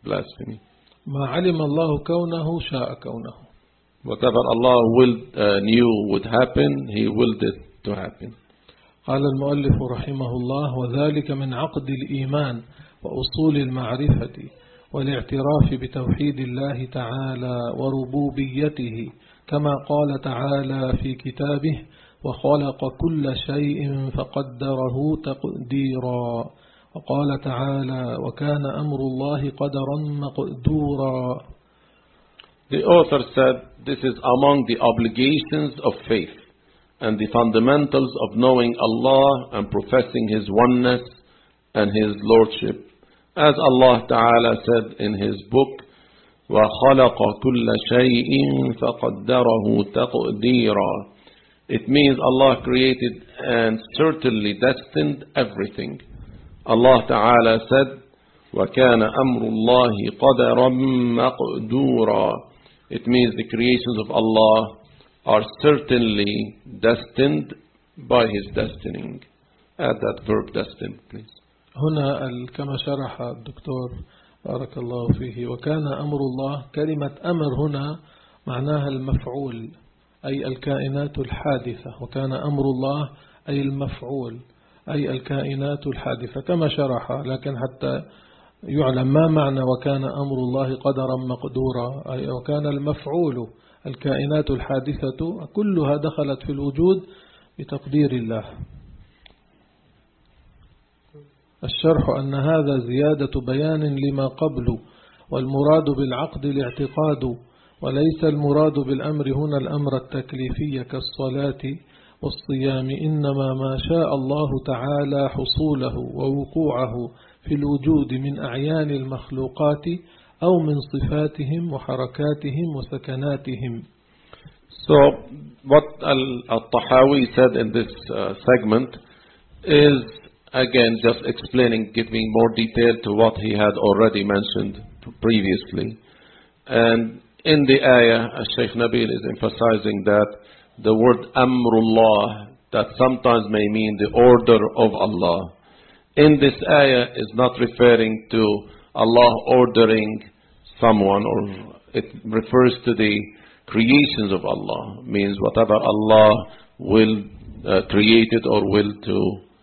blasphemy.
ما علم الله كونه شاء كونه.
Whatever Allah knew would happen, He willed it to happen.
قال المؤلف رحمه الله: وذلك من عقد الإيمان وأصول المعرفة والاعتراف بتوحيد الله تعالى وربوبيته، كما قال تعالى في كتابه: وخلق كل شيء فقدره تقديرا. وقال تعالى: وكان أمر الله قدرا مقدورا.
The author said this is among the obligations of faith and the fundamentals of knowing Allah and professing His oneness and His Lordship. As Allah Ta'ala said in His book, وَخَلَقَ كُلَّ شَيْءٍ فَقَدَّرَهُ تَقْدِيرًا. It means Allah created and certainly destined everything. Allah Ta'ala said, وَكَانَ أَمْرُ اللَّهِ قَدَرًا مَقْدُورًا. It means the creations of Allah are certainly destined by His destining. Add that verb destined, please.
هنا كما شرح الدكتور بارك الله فيه: وكان أمر الله، كلمة أمر هنا معناها المفعول، أي الكائنات الحادثة. وكان أمر الله أي المفعول، أي الكائنات الحادثة كما شرح. لكن حتى يعلم ما معنى وكان أمر الله قدرا مقدورا، أي وكان المفعول الكائنات الحادثة كلها دخلت في الوجود بتقدير الله. الشرح أن هذا زيادة بيان لما قبله، والمراد بالعقد الاعتقاد، وليس المراد بالأمر هنا الأمر التكليفي كالصلاة والصيام، إنما ما شاء الله تعالى حصوله ووقوعه في الوجود من أعيان المخلوقات أو من صفاتهم وحركاتهم وسكناتهم.
So what Al-Tahawi said in this segment is again just explaining, giving more detail to what he had already mentioned previously. And in the ayah, Shaykh Nabil is emphasizing that the word Amrullah, that sometimes may mean the order of Allah, in this ayah is not referring to Allah ordering someone, or it refers to the creations of Allah, means whatever Allah will create it or will to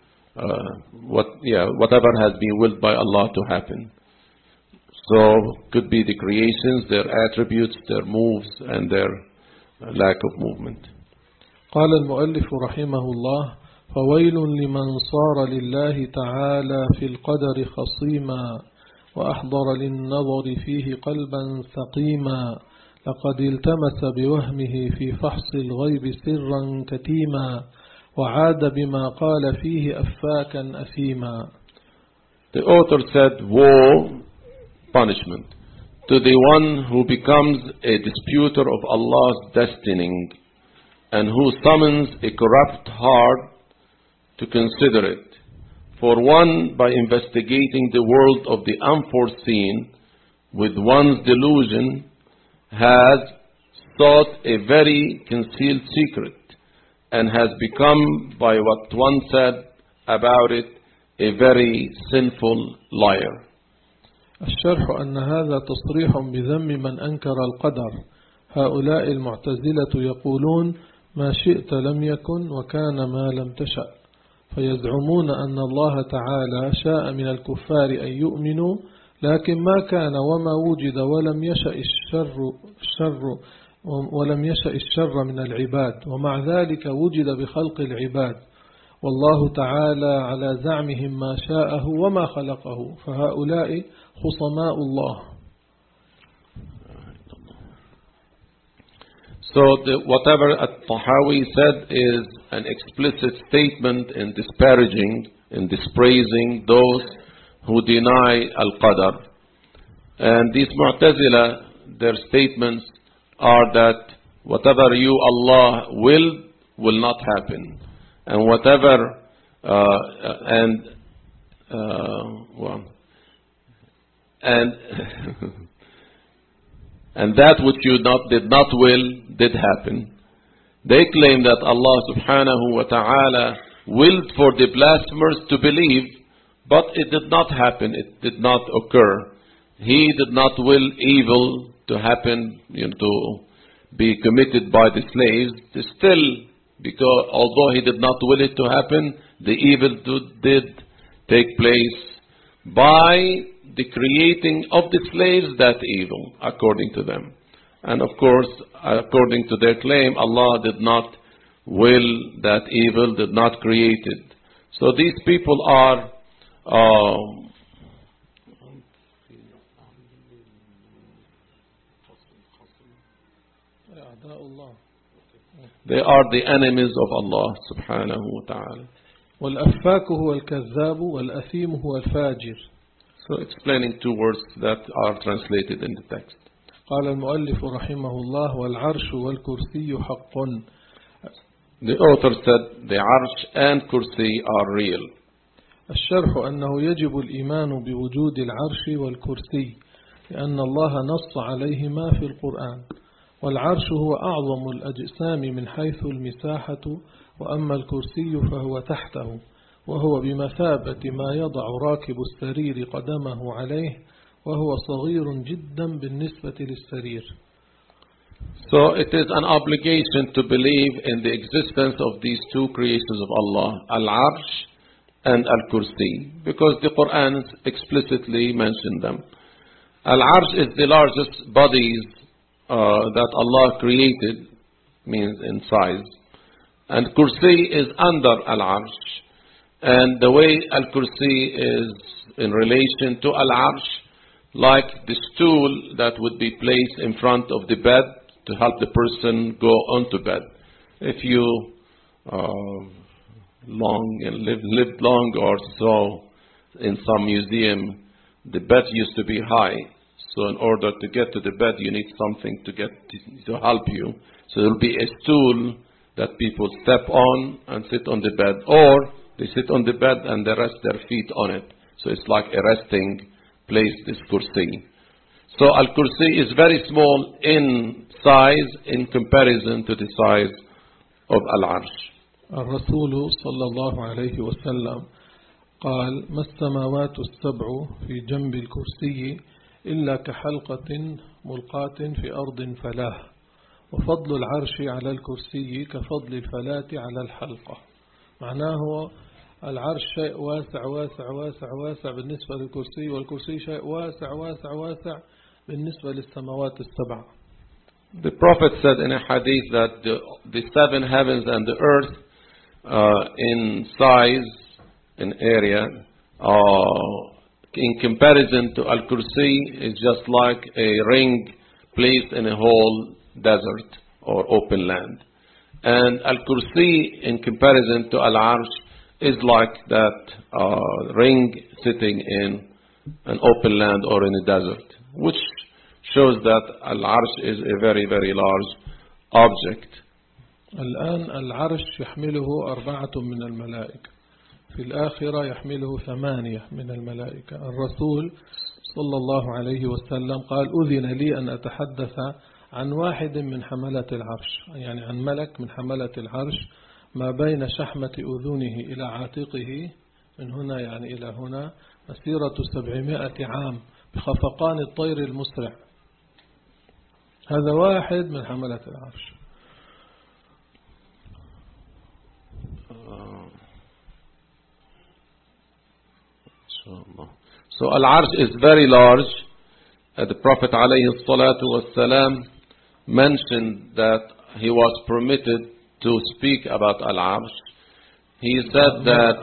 whatever has been willed by Allah to happen. So could be the creations, their attributes, their moves, and their lack of movement.
قال المؤلف رحمه الله: فويل لمن صار لله تعالى في القدر خصيما وأحضر للنظر فيه قلبا سقيما، لقد التمس بوهمه في فحص الغيب سرا كتيما، وعاد بما قال فيه أفاكا أثيما.
The author said, woe, punishment, to the one who becomes a disputer of Allah's destining and who summons a corrupt heart to consider it. For one, by investigating the world of the unforeseen with one's delusion, has sought a very concealed secret and has become, by what one said about it, a very sinful liar.
الشرح أن هذا تصريح بذم من أنكر القدر. هؤلاء المعتزلة يقولون: ما شئت لم يكن وكان ما لم تشأ، فيزعمون أن الله تعالى شاء من الكفار أن يؤمنوا، لكن ما كان وما وجد ولم يشأ الشر من العباد، ومع ذلك وجد بخلق العباد، والله تعالى على زعمهم ما شاءه وما خلقه، فهؤلاء خصماء الله.
So whatever At-Tahawi said is an explicit statement in disparaging, in dispraising those who deny Al-Qadr. And these Mu'tazila, their statements are that whatever you, Allah, will not happen. And whatever, and that which you did not will, did happen. They claim that Allah subhanahu wa ta'ala willed for the blasphemers to believe, but it did not happen, it did not occur. He did not will evil to happen, to be committed by the slaves. Still, because although he did not will it to happen, the evil did take place by the creating of the slaves that evil, according to them. And of course, according to their claim, Allah did not will that evil, did not create it. So these people are they are the enemies of Allah subhanahu wa ta'ala.
والأفاك هو الكذاب والأثيم هو الفاجر.
So explaining two words that are translated in the text.
قال المؤلف رحمه الله والعرش والكرسي حق.
The author said the arsh and kursi are real.
الشرح أنه يجب الإيمان بوجود العرش والكرسي لأن الله نص عليهما في القرآن. والعرش هو أعظم الأجسام من حيث المساحة وأما الكرسي فهو تحته وهو بمثابة ما يضع راكب السرير قدمه عليه وهو صغير جدا بالنسبة للسرير.
So it is an obligation to believe in the existence of these two creations of Allah, Al-Arsh and Al-Kursi, because the Quran explicitly mentioned them. Al-Arsh is the largest bodies that Allah created, means in size. And Kursi is under Al-Arsh. And the way Al-Kursi is in relation to Al-Arsh, like the stool that would be placed in front of the bed to help the person go onto bed. If you lived long or so in some museum, the bed used to be high. So in order to get to the bed, you need something to help you. So there will be a stool that people step on and sit on the bed, or they sit on the bed and they rest their feet on it. So it's like a resting place, this kursi. So Al-Kursi is very small in size in comparison to the size of Al-Arsh.
الرسول صلى الله عليه وسلم قال ما السماوات السبع في جنب الكرسي إلا كحلقة ملقاة في أرض فلاة وفضل العرش على الكرسي كفضل الفلاة على الحلقة. معناه العرش شيء واسع واسع واسع واسع بالنسبة للكرسي والكرسي شيء واسع واسع واسع بالنسبة للسماوات السبع.
The Prophet said in a hadith that the seven heavens and the earth in size, in area, in comparison to Al-Kursi is just like a ring placed in a whole desert or open land. And Al-Kursi in comparison to Al-Arsh is like that ring sitting in an open land or in a desert, which shows that Al-Arsh is a very, very large object.
الآن العرش يحمله 4 من الملائكة، في الآخرة يحمله 8 من الملائكة. الرسول صلى الله عليه وسلم قال أذن لي أن أتحدث عن واحد من حملة العرش، يعني عن ملك من حملة العرش ما بين شحمة أذنه إلى عاتقه من هنا يعني إلى هنا مسيرة 700 عام بخفقان الطير المسرع. هذا واحد من حملة العرش.
So Al-Arsh is very large. The Prophet alayhi salatu wasalam mentioned that he was permitted to speak about Al-Arsh. He said that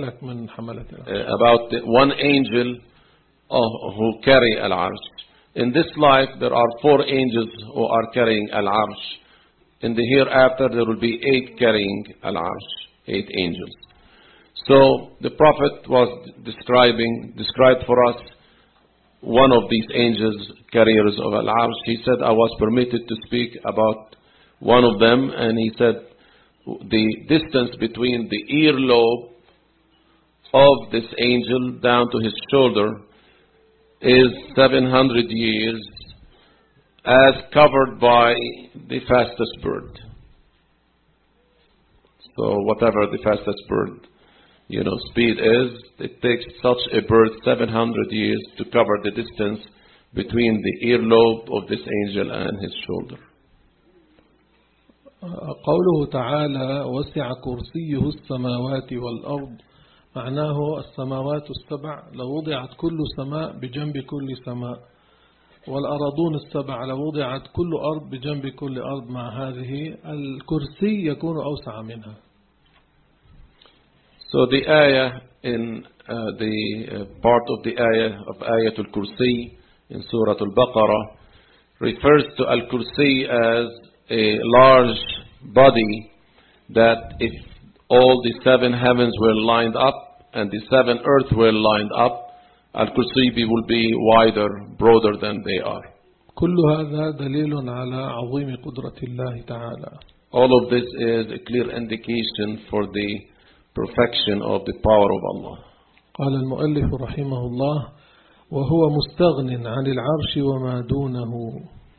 about one angel who carry Al-Arsh. In this life there are 4 angels who are carrying Al-Arsh. In the hereafter there will be 8 carrying Al-Arsh, 8 angels. So the Prophet was described for us one of these angels, carriers of Al-Arsh. He said, I was permitted to speak about one of them, and he said the distance between the earlobe of this angel down to his shoulder is 700 years, as covered by the fastest bird. So whatever the fastest bird speed is, it takes such a bird 700 years to cover the distance between the earlobe of this angel and his shoulder.
قوله تعالى وسع كرسيه السماوات والأرض معناه السماوات السبع لو وضعت كل سماء بجنب كل سماء والأراضون السبع لو وضعت كل أرض بجنب كل أرض مع هذه الكرسي يكون أوسع منها.
So the ayah in the part of the ayah of Ayatul Kursi in Surah Al-Baqarah refers to Al-Kursi as a large body that if all the 7 heavens were lined up and the 7 earths were lined up, Al-Kursi will be wider, broader than they are.
كل هذا دليل على عظيم قدرة الله تعالى.
All of this is a clear indication for the perfection of the power of Allah.
قال المؤلف رحمه الله وهو مستغن عن العرش وما دونه.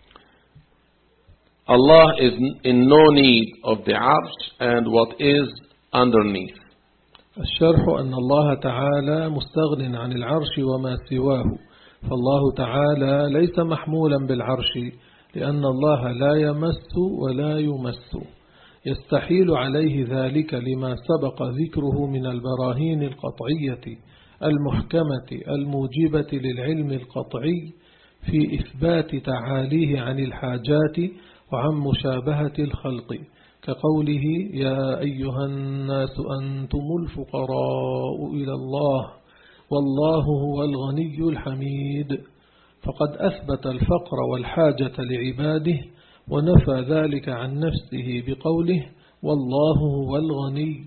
Allah is in no need of the arsh and what is underneath.
الشرح أن الله تعالى مستغن عن العرش وما سواه، فالله تعالى ليس محمولا بالعرش لأن الله لا يمس ولا يمس، يستحيل عليه ذلك لما سبق ذكره من البراهين القطعية المحكمة الموجبة للعلم القطعي في إثبات تعاليه عن الحاجات وعن مشابهة الخلق، كقوله يا أيها الناس أنتم الفقراء إلى الله والله هو الغني الحميد، فقد أثبت الفقر والحاجة لعباده ونفى ذلك عن نفسه بقوله والله هو الغني.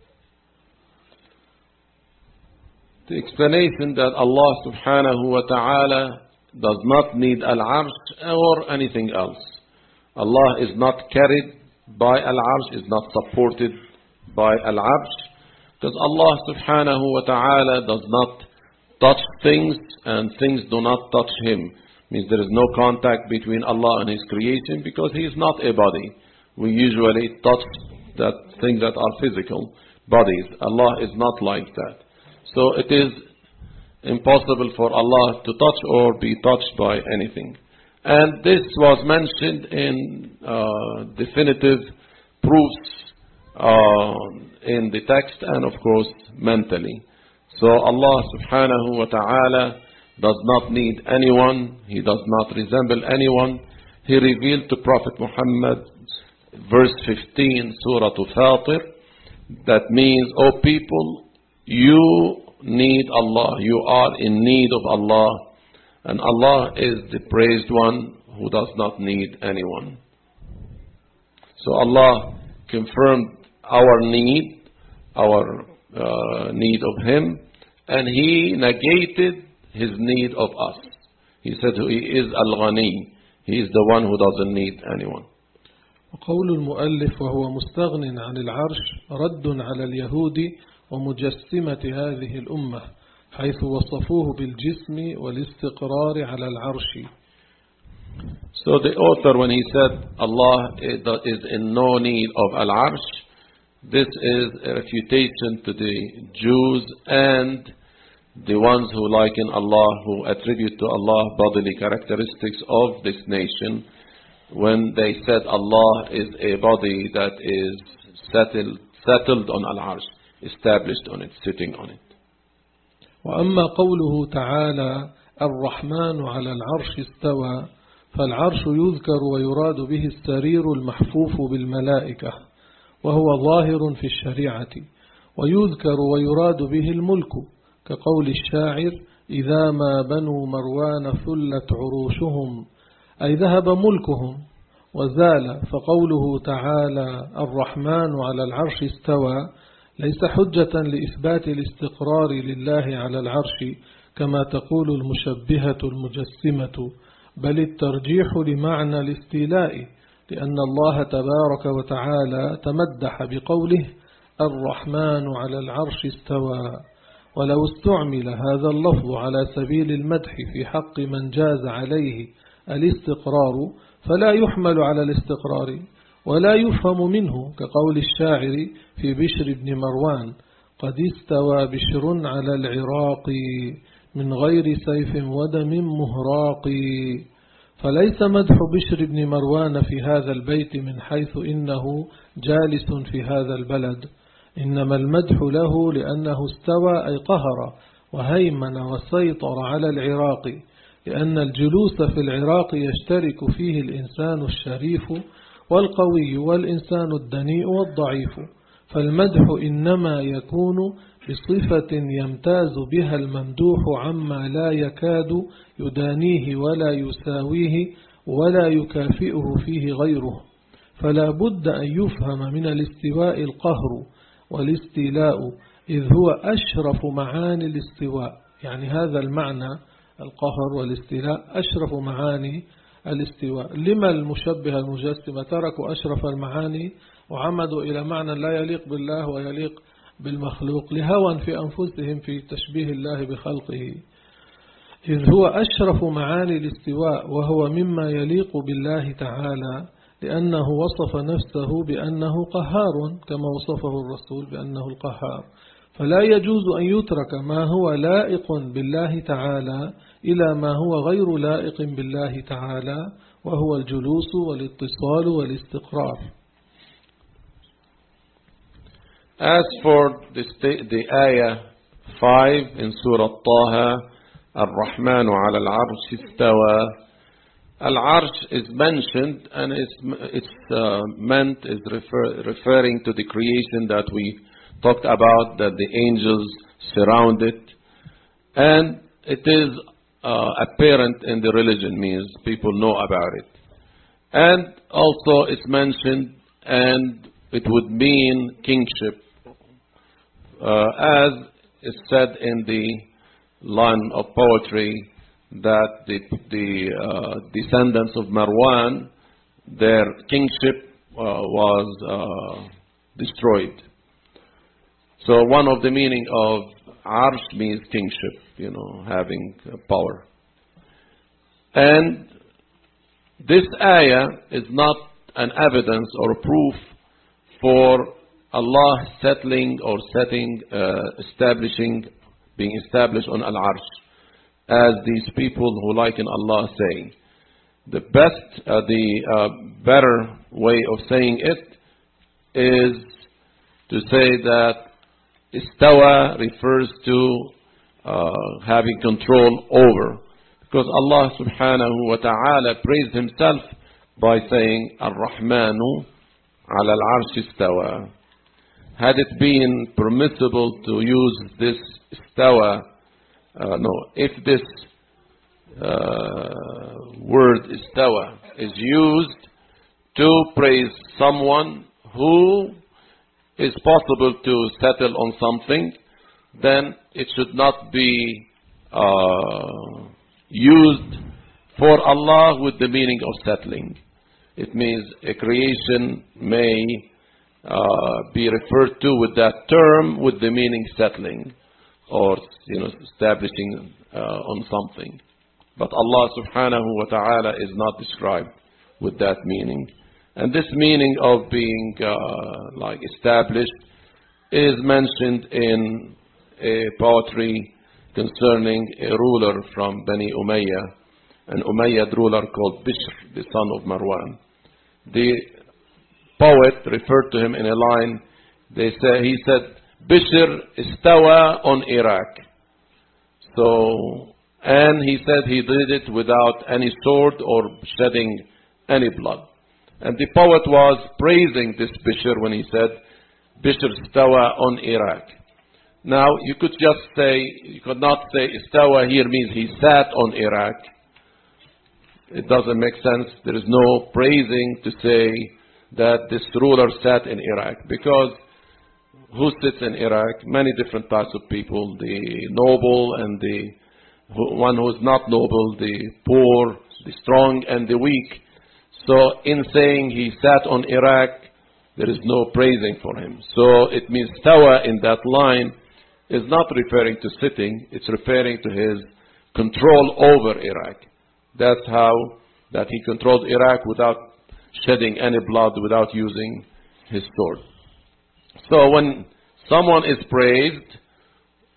The explanation that Allah subhanahu wa ta'ala does not need al-arsh or anything else. Allah is not carried by al-arsh, is not supported by al-arsh, because Allah subhanahu wa ta'ala does not touch things and things do not touch Him. Means there is no contact between Allah and His creation because He is not a body. We usually touch that things that are physical bodies. Allah is not like that. So it is impossible for Allah to touch or be touched by anything. And this was mentioned in definitive proofs in the text and of course mentally. So Allah subhanahu wa ta'ala does not need anyone. He does not resemble anyone. He revealed to Prophet Muhammad, verse 15, Surah Al-Fatir, that means, O people, you need Allah. You are in need of Allah. And Allah is the praised one who does not need anyone. So Allah confirmed our need of Him, and He negated His need of us. He said He is Al-Ghani. He is the one who doesn't need anyone.
وقول المؤلف وهو مستغن عن العرش رد على اليهود ومجسمة هذه الأمة حيث وصفوه بالجسم والاستقرار على العرش.
So the author, when he said Allah is in no need of al-arsh, this is a refutation to the Jews and the ones who liken Allah, who attribute to Allah bodily characteristics of this nation, when they said Allah is a body that is settled on al-arsh, established on it, sitting on it.
وأما قوله تعالى الرحمن على العرش استوى، فالعرش يذكر ويراد به السرير المحفوف بالملائكة وهو ظاهر في الشريعة، ويذكر ويراد به الملك كقول الشاعر إذا ما بنوا مروان ثلت عروشهم، أي ذهب ملكهم وزال. فقوله تعالى الرحمن على العرش استوى ليس حجة لإثبات الاستقرار لله على العرش كما تقول المشبهة المجسمة، بل الترجيح لمعنى الاستيلاء، لأن الله تبارك وتعالى تمدح بقوله الرحمن على العرش استوى. ولو استعمل هذا اللفظ على سبيل المدح في حق من جاز عليه الاستقرار فلا يحمل على الاستقرار ولا يفهم منه، كقول الشاعر في بشر بن مروان قد استوى بشر على العراق، من غير سيف ودم مهراق. فليس مدح بشر بن مروان في هذا البيت من حيث إنه جالس في هذا البلد، إنما المدح له لأنه استوى أي قهر وهيمن وسيطر على العراق، لأن الجلوس في العراق يشترك فيه الإنسان الشريف والقوي والإنسان الدنيء والضعيف، فالمدح إنما يكون بصفة يمتاز بها الممدوح عما لا يكاد يدانيه ولا يساويه ولا يكافئه فيه غيره. فلا بد أن يفهم من الاستواء القهر والاستيلاء، إذ هو أشرف معاني الاستواء. يعني هذا المعنى القهر والاستيلاء أشرف معاني الاستواء. لما المشبه المجسمة تركوا أشرف المعاني وعمدوا إلى معنى لا يليق بالله ويليق بالمخلوق لهوى في أنفسهم في تشبيه الله بخلقه، إذ هو أشرف معاني الاستواء وهو مما يليق بالله تعالى، لأنه وصف نفسه بأنه قهار كما وصفه الرسول بأنه القهار. فلا يجوز أن يترك ما هو لائق بالله تعالى إلى ما هو غير لائق بالله تعالى، وهو الجلوس والاتصال والاستقرار.
As for the ayah 5 in Surah Taha, Ar-Rahmanu ala al-Arsh istawa, Al-Arsh is mentioned and it's meant is referring to the creation that we talked about, that the angels surround it, and it is apparent in the religion, means people know about it. And also it's mentioned and it would mean kingship, as is said in the line of poetry that the descendants of Marwan, their kingship was destroyed. So one of the meaning of Arsh means kingship, having power. And this ayah is not an evidence or proof for Allah settling or being established on Al-Arsh, as these people who liken Allah say. The better way of saying it is to say that Istawa refers to having control over, because Allah subhanahu wa ta'ala praised himself by saying Ar-Rahmanu ala al-Arsh istawa. Had it been permissible to use this istawa, if this word istawa is used to praise someone who is possible to settle on something, then it should not be used for Allah with the meaning of settling. It means a creation may be referred to with that term with the meaning settling or establishing on something. But Allah subhanahu wa ta'ala is not described with that meaning. And this meaning of being established is mentioned in a poetry concerning a ruler from Bani Umayyah, an Umayyad ruler called Bishr, the son of Marwan. The poet referred to him in a line. He said, Bishr istawa on Iraq. And he said he did it without any sword or shedding any blood. And the poet was praising this Bishr when he said, Bishr istawa on Iraq. Now, you could not say istawa here means he sat on Iraq. It doesn't make sense. There is no praising to say that this ruler sat in Iraq, because who sits in Iraq? Many different types of people, the noble and the one who is not noble, the poor, the strong and the weak. So in saying he sat on Iraq, there is no praising for him. So it means stawa in that line is not referring to sitting, it's referring to his control over Iraq. That's how that he controlled Iraq without shedding any blood, without using his sword. So when someone is praised,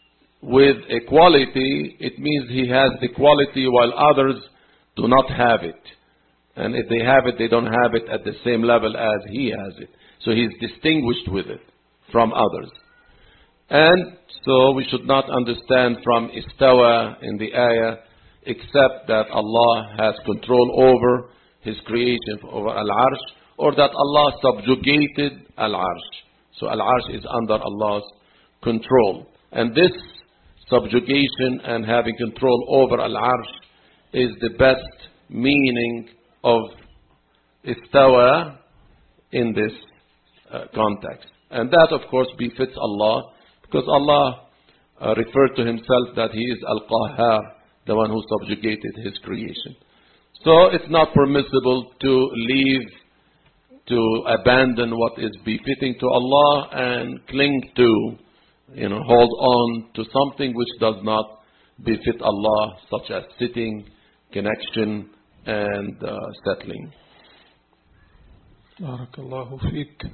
with equality, it means he has the quality while others do not have it. And if they have it, they don't have it at the same level as he has it. So he's distinguished with it from others. And so we should not understand from istawa in the ayah except that Allah has control over His creation, over Al-Arsh, or that Allah subjugated Al-Arsh. So Al-Arsh is under Allah's control. And this subjugation and having control over Al-Arsh is the best meaning of istawa in this context. And that, of course, befits Allah, because Allah referred to Himself that He is Al-Qahhar, the one who subjugated His creation. So it's not permissible to leave, to abandon what is befitting to Allah and cling to, hold on to something which does not befit Allah, such as sitting, connection, and settling.
بارك الله فيك.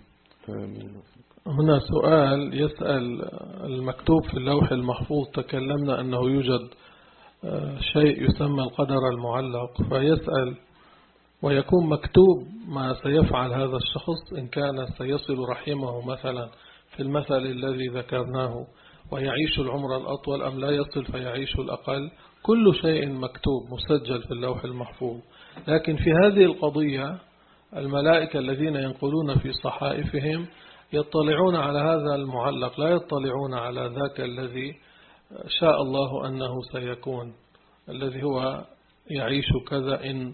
هنا سؤال يسأل المكتوب في اللوح المحفوظ. تكلمنا أنه يوجد شيء يسمى القدر المعلق، فيسأل ويكون مكتوب ما سيفعل هذا الشخص إن كان سيصل رحمه مثلا في المثل الذي ذكرناه ويعيش العمر الأطول أم لا يصل فيعيش الأقل. كل شيء مكتوب مسجل في اللوح المحفوظ. لكن في هذه القضية الملائكة الذين ينقلون في صحائفهم يطلعون على هذا المعلق، لا يطلعون على ذاك الذي شاء الله أنه سيكون، الذي هو يعيش كذا إن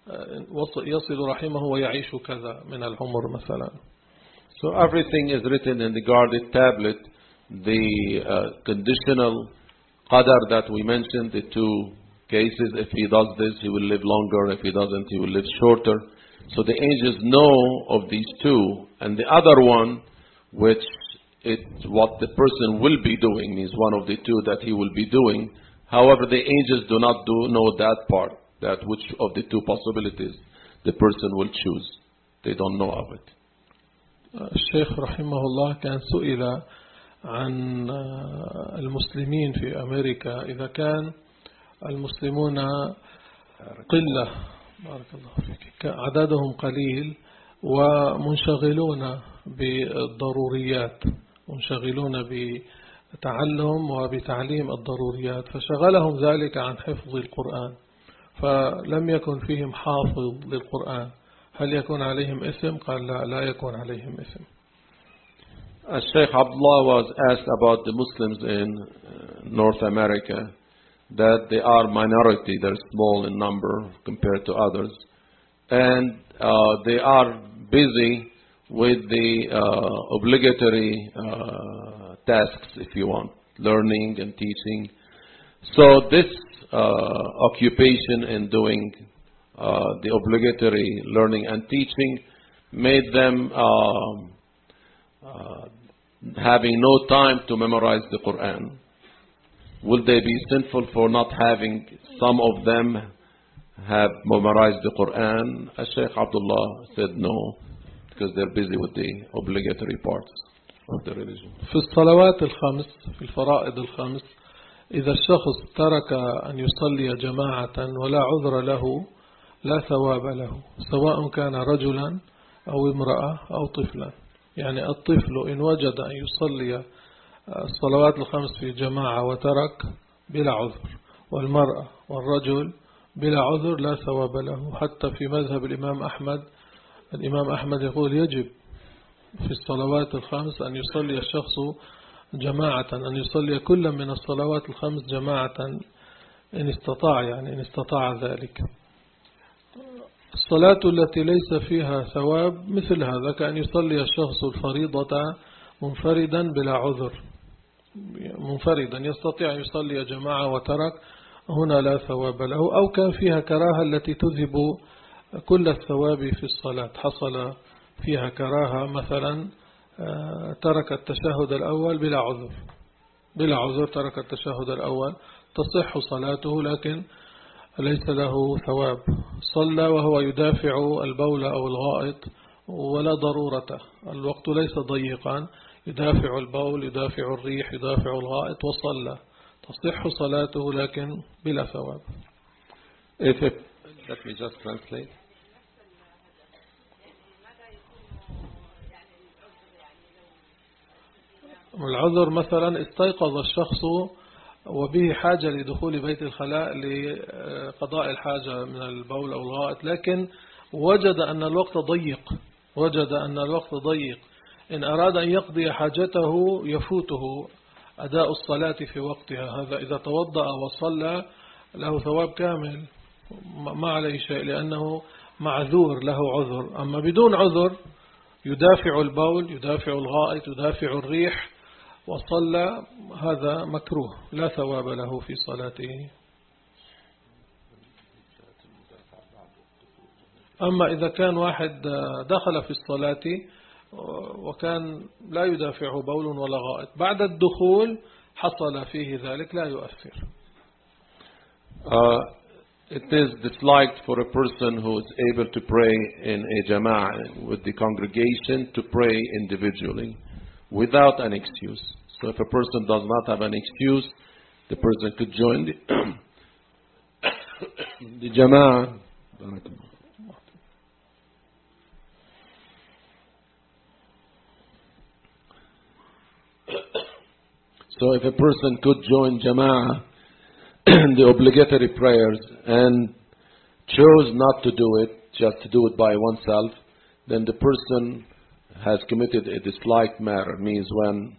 يصل رحمه ويعيش كذا من العمر مثلا.
So everything is written in the guarded tablet. The conditional qadar that we mentioned, the two cases, if he does this, he will live longer. If he doesn't, he will live shorter. So the angels know of these two. And the other one, which what the person will be doing, means one of the two that he will be doing. However, the angels do not know that part, that which of the two possibilities the person will choose. They don't know of it.
الشيخ رحمه الله كان سئل عن المسلمين في أمريكا إذا كان المسلمون قلة، بارك الله فيك، عددهم قليل ومنشغلون بالضروريات، منشغلون بتعلم وبتعليم الضروريات، فشغلهم ذلك عن حفظ القرآن، فلم يكن فيهم حافظ للقرآن، هل يكون عليهم إثم؟ قال لا يكون عليهم إثم.
Sheikh Abdullah was asked about the Muslims in North America, that they are minority, they're small in number compared to others, and they are busy with the obligatory tasks, if you want, learning and teaching. So this occupation in doing the obligatory learning and teaching made them having no time to memorize the Quran. Will they be sinful for not having some of them have memorized the Quran? Sheikh Abdullah said no, because they're busy with the obligatory parts of the religion.
في الصلوات الخمس، في الفرائض الخمس، إذا الشخص ترك أن يصلي جماعة ولا عذر له لا ثواب له، سواء كان رجلا أو امرأة أو طفلا. يعني الطفل إن وجد أن يصلي الصلوات الخمس في جماعة وترك بلا عذر، والمرأة والرجل بلا عذر لا ثواب له. حتى في مذهب الإمام أحمد، الإمام أحمد يقول يجب في الصلوات الخمس أن يصلي الشخص جماعة، أن يصلي كل من الصلوات الخمس جماعة إن استطاع، يعني إن استطاع ذلك. الصلاة التي ليس فيها ثواب مثل هذا، كأن يصلي الشخص الفريضة منفردا بلا عذر، منفردا يستطيع أن يصلي جماعة وترك، هنا لا ثواب له. أو كان فيها كراهة التي تذهب كل الثواب في الصلاة، حصل فيها كراهة، مثلا ترك التشهد الأول بلا عذر، بلا عذر ترك التشهد الأول، تصح صلاته لكن ليس له ثواب. صلى وهو يدافع البول أو الغائط ولا ضرورة، الوقت ليس ضيقا، يدافع البول، يدافع الريح، يدافع الغائط وصلى، تصح صلاته لكن بلا ثواب.
Let me just translate.
العذر مثلا استيقظ الشخص وبه حاجة لدخول بيت الخلاء لقضاء الحاجة من البول أو الغائط، لكن وجد أن الوقت ضيق، إن أراد أن يقضي حاجته يفوته أداء الصلاة في وقتها. هذا إذا توضأ وصلى له ثواب كامل ما عليه شيء، لأنه معذور له عذر. أما بدون عذر يدافع البول، يدافع الغائط، يدافع الريح وصلى، هذا مكروه لا ثواب له في صلاته. أما إذا كان واحد دخل في الصلاة وكان لا يدافعه بول ولا غائط، بعد الدخول حصل فيه ذلك لا يؤثر.
It is disliked for a person who is able to pray in a jama'ah with the congregation to pray individually without an excuse. So if a person does not have an excuse, the person could join the jama'ah. So if a person could join jama'ah, the obligatory prayers, and chose not to do it, just to do it by oneself, then the person has committed a disliked matter. Means when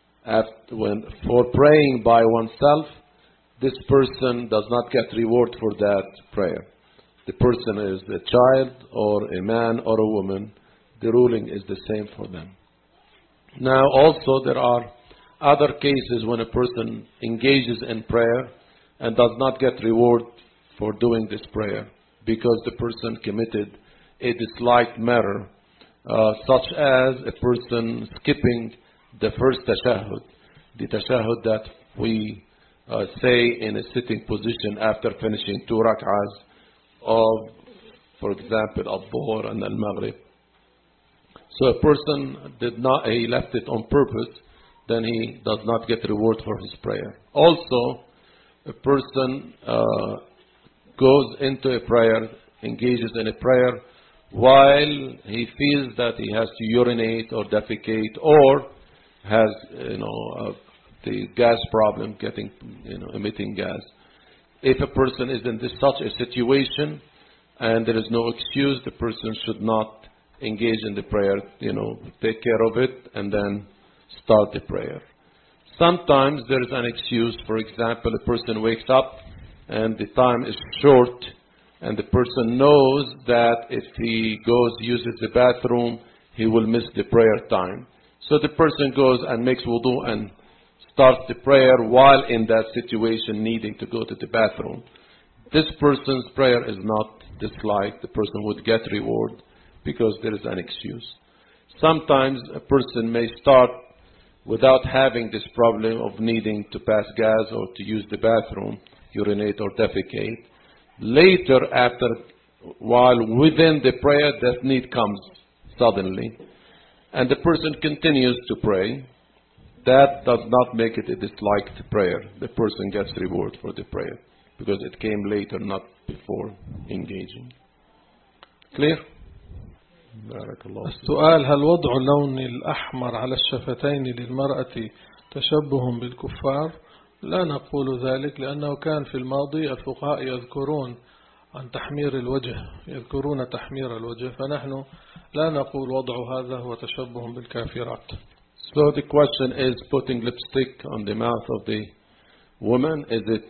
for praying by oneself, this person does not get reward for that prayer. The person is a child or a man or a woman, the ruling is the same for them. Now also there are other cases when a person engages in prayer and does not get reward for doing this prayer because the person committed a disliked matter, such as a person skipping the first tashahhud, the tashahhud that we say in a sitting position after finishing 2 rak'ahs of, for example, al-Dhuhr and al-Maghrib. So a person he left it on purpose, then he does not get reward for his prayer. Also, a person goes into a prayer, engages in a prayer, while he feels that he has to urinate or defecate or has, the gas problem, emitting gas. If a person is in such a situation and there is no excuse, the person should not engage in the prayer, take care of it and then start the prayer. Sometimes there is an excuse. For example, a person wakes up and the time is short and the person knows that if he uses the bathroom, he will miss the prayer time. So the person goes and makes wudu and starts the prayer while in that situation needing to go to the bathroom. This person's prayer is not disliked. The person would get reward because there is an excuse. Sometimes a person may start without having this problem of needing to pass gas or to use the bathroom, urinate or defecate. Later, while within the prayer, that need comes suddenly, and the person continues to pray. That does not make it a disliked prayer. The person gets reward for the prayer because it came later, not before engaging. Clear?
السؤال: هل وضع اللون الأحمر على الشفتين للمرأة تشبه بالكفار؟ لا نقول ذلك، لأنه كان في الماضي الفقهاء يذكرون عن تحمير الوجه، فنحن لا نقول وضع هذا هو تشبه بالكافرات.
So the question is, putting lipstick on the mouth of the woman, is it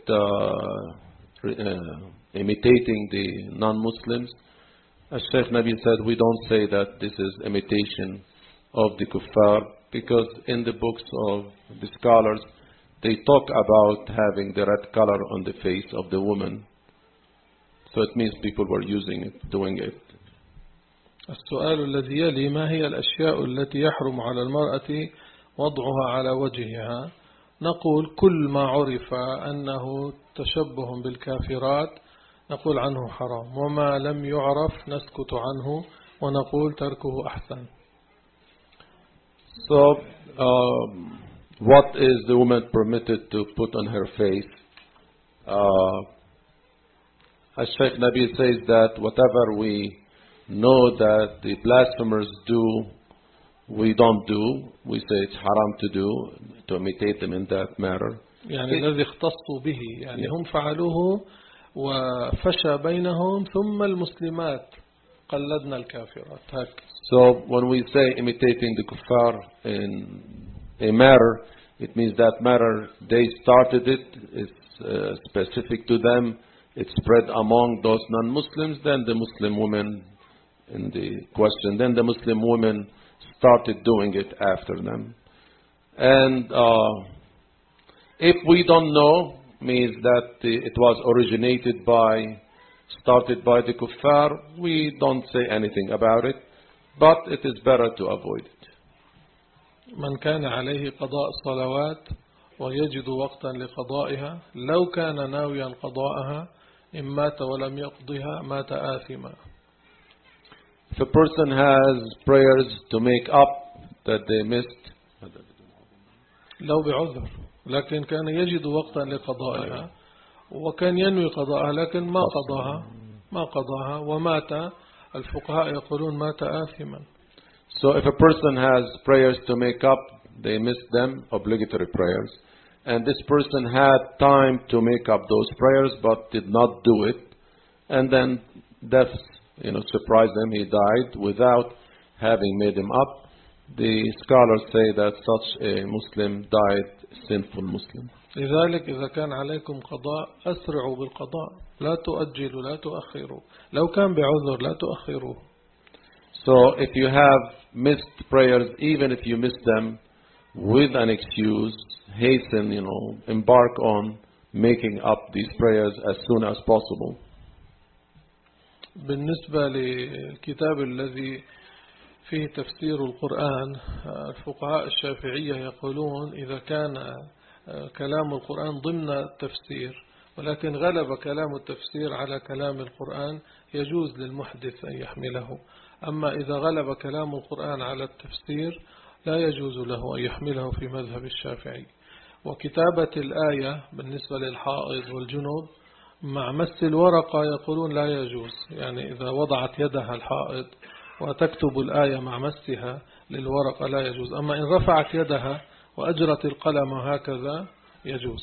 imitating the non-Muslims? As Sheikh Nabi said, we don't say that this is imitation of the kuffar, because in the books of the scholars, they talk about having the red color on the face of the woman. So it means people were using it, doing it.
السؤال الذي يلي: ما هي الأشياء التي يحرم على المرأة وضعها على وجهها؟ نقول كل ما عرف أنه تشبه بالكافرات نقول عنه حرام، وما لم يعرف نسكت عنه ونقول تركه أحسن.
So what is the woman permitted to put on her face? As Sheikh Nabil says that whatever we know that the blasphemers do, we don't do. We say it's haram to do, to imitate them in that matter.
يعني الذي اختصوا به يعني هم فعلوه وفشى بينهم ثم المسلمات قلدنا الكافرات هكذا.
So when we say imitating the kuffar in a matter, it means that matter they started it, it's specific to them, it spread among those non-Muslims, then the Muslim women in the question, then the Muslim women started doing it after them. And if we don't know, means that it was started by the kuffar, we don't say anything about it, but it is better to avoid it.
من كان عليه قضاء صلوات ويجد وقتا لقضائها لو كان ناويا قضاءها إن مات ولم يقضها مات آثما.
If a person has prayers to make up that they missed,
لو بعذر لكن كان يجد وقتا لقضائها وكان ينوي قضاءها لكن ما قضاها ومات الفقهاء يقولون مات آثما.
So if a person has prayers to make up, they missed them, obligatory prayers, and this person had time to make up those prayers but did not do it, and then death surprised him, he died without having made him up, the scholars say that such a Muslim died sinful Muslim.
لذلك إذا كان عليكم قضاء أسرعوا بالقضاء لا تؤجلوا لا تؤخروا لو كان بعذر لا تؤخروه.
So if you have missed prayers, even if you missed them with an excuse, hasten, embark on making up these prayers as soon as possible.
بالنسبة للكتاب الذي فيه تفسير القرآن الفقهاء الشافعية يقولون إذا كان كلام القرآن ضمن التفسير ولكن غلب كلام التفسير على كلام القرآن يجوز للمحدث أن يحمله. أما إذا غلب كلام القرآن على التفسير لا يجوز له أن يحمله في مذهب الشافعي. وكتابة الآية بالنسبة للحائض والجنوب مع مس الورقة يقولون لا يجوز. يعني إذا وضعت يدها الحائض وتكتب الآية مع مسها للورقة لا يجوز. أما إن رفعت يدها وأجرت القلم هكذا يجوز.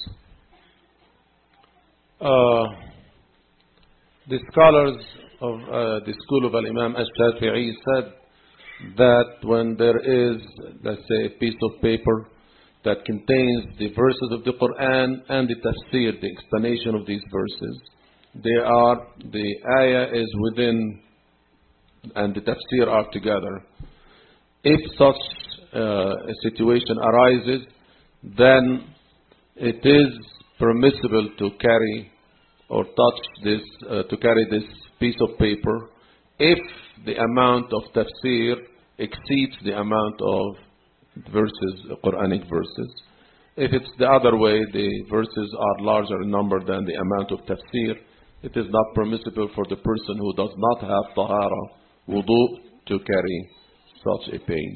The scholars of the school of Al-Imam Ash-Shafi'i said that when there is, let's say, a piece of paper that contains the verses of the Quran and the tafsir, the explanation of these verses, the ayah is within and the tafsir are together. If such a situation arises, then it is permissible to carry or touch this, to carry this piece of paper if the amount of tafsir exceeds the amount of verses, Quranic verses. If it's the other way, the verses are larger in number than the amount of tafsir, it is not permissible for the person who does not have tahara, wudu, to carry such a page.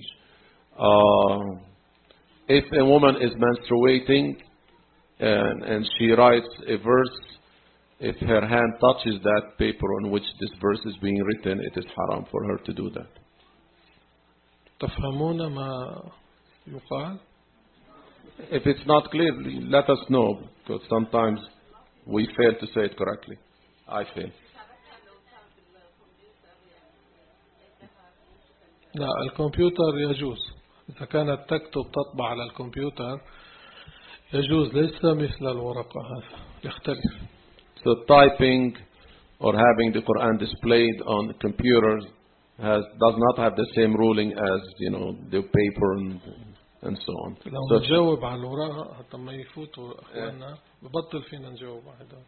If a woman is menstruating and she writes a verse, if her hand touches that paper on which this verse is being written, it is haram for her to do that.
تفهمون ما يقال؟
If it's not clear, let us know, because sometimes we fail to say it correctly. I fail.
لا الكمبيوتر يجوز إذا كانت تكتب تطبع على الكمبيوتر يجوز ليس مثل الورقة هذا يختلف.
So typing or having the Quran displayed on computers does not have the same ruling as the paper and so on.
لو نجاوب على الورقة حتى ما يفوتوا أخواننا ببطل فينا نجاوب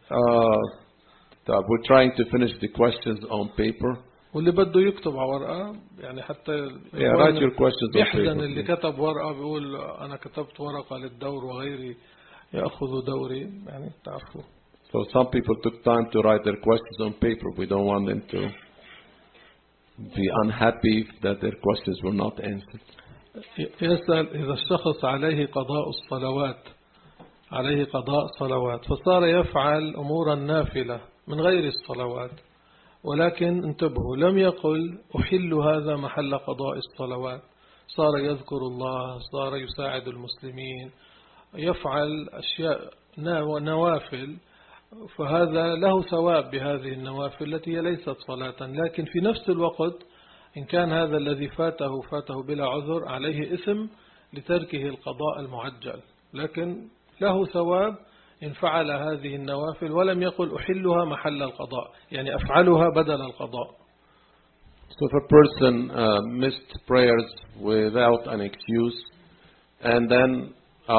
على
we're trying to finish the questions on paper.
واللي بده يكتب على ورقة يعني حتى
write your questions on paper.
يحزن اللي كتب ورقة بيقول أنا كتبت ورقة للدور وغيري يأخذ دوري يعني تعرفوا.
So some people took time to write their questions on paper. We don't want them to be unhappy that their questions were not answered.
يسأل إذا الشخص عليه قضاء صلوات فصار يفعل أمورا نافلة من غير الصلوات، ولكن انتبهوا لم يقل أحل هذا محل قضاء الصلوات، صار يذكر الله، صار يساعد المسلمين، يفعل أشياء نوافل، فهذا له ثواب بهذه النوافل التي هي ليست صلاة. لكن في نفس الوقت إن كان هذا الذي فاته بلا عذر عليه إثم لتركه القضاء المعجل، لكن له ثواب إن فعل هذه النوافل، ولم يقل أحلها محل القضاء، يعني أفعلها بدل القضاء.
So if a person missed prayers without an excuse and then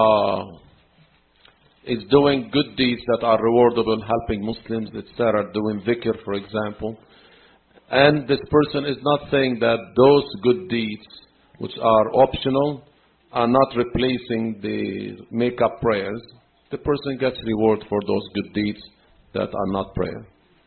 is doing good deeds that are rewardable, helping Muslims, etc., doing dhikr, for example, and this person is not saying that those good deeds, which are optional, are not replacing the make-up prayers, the person gets reward for those good deeds that are not prayer.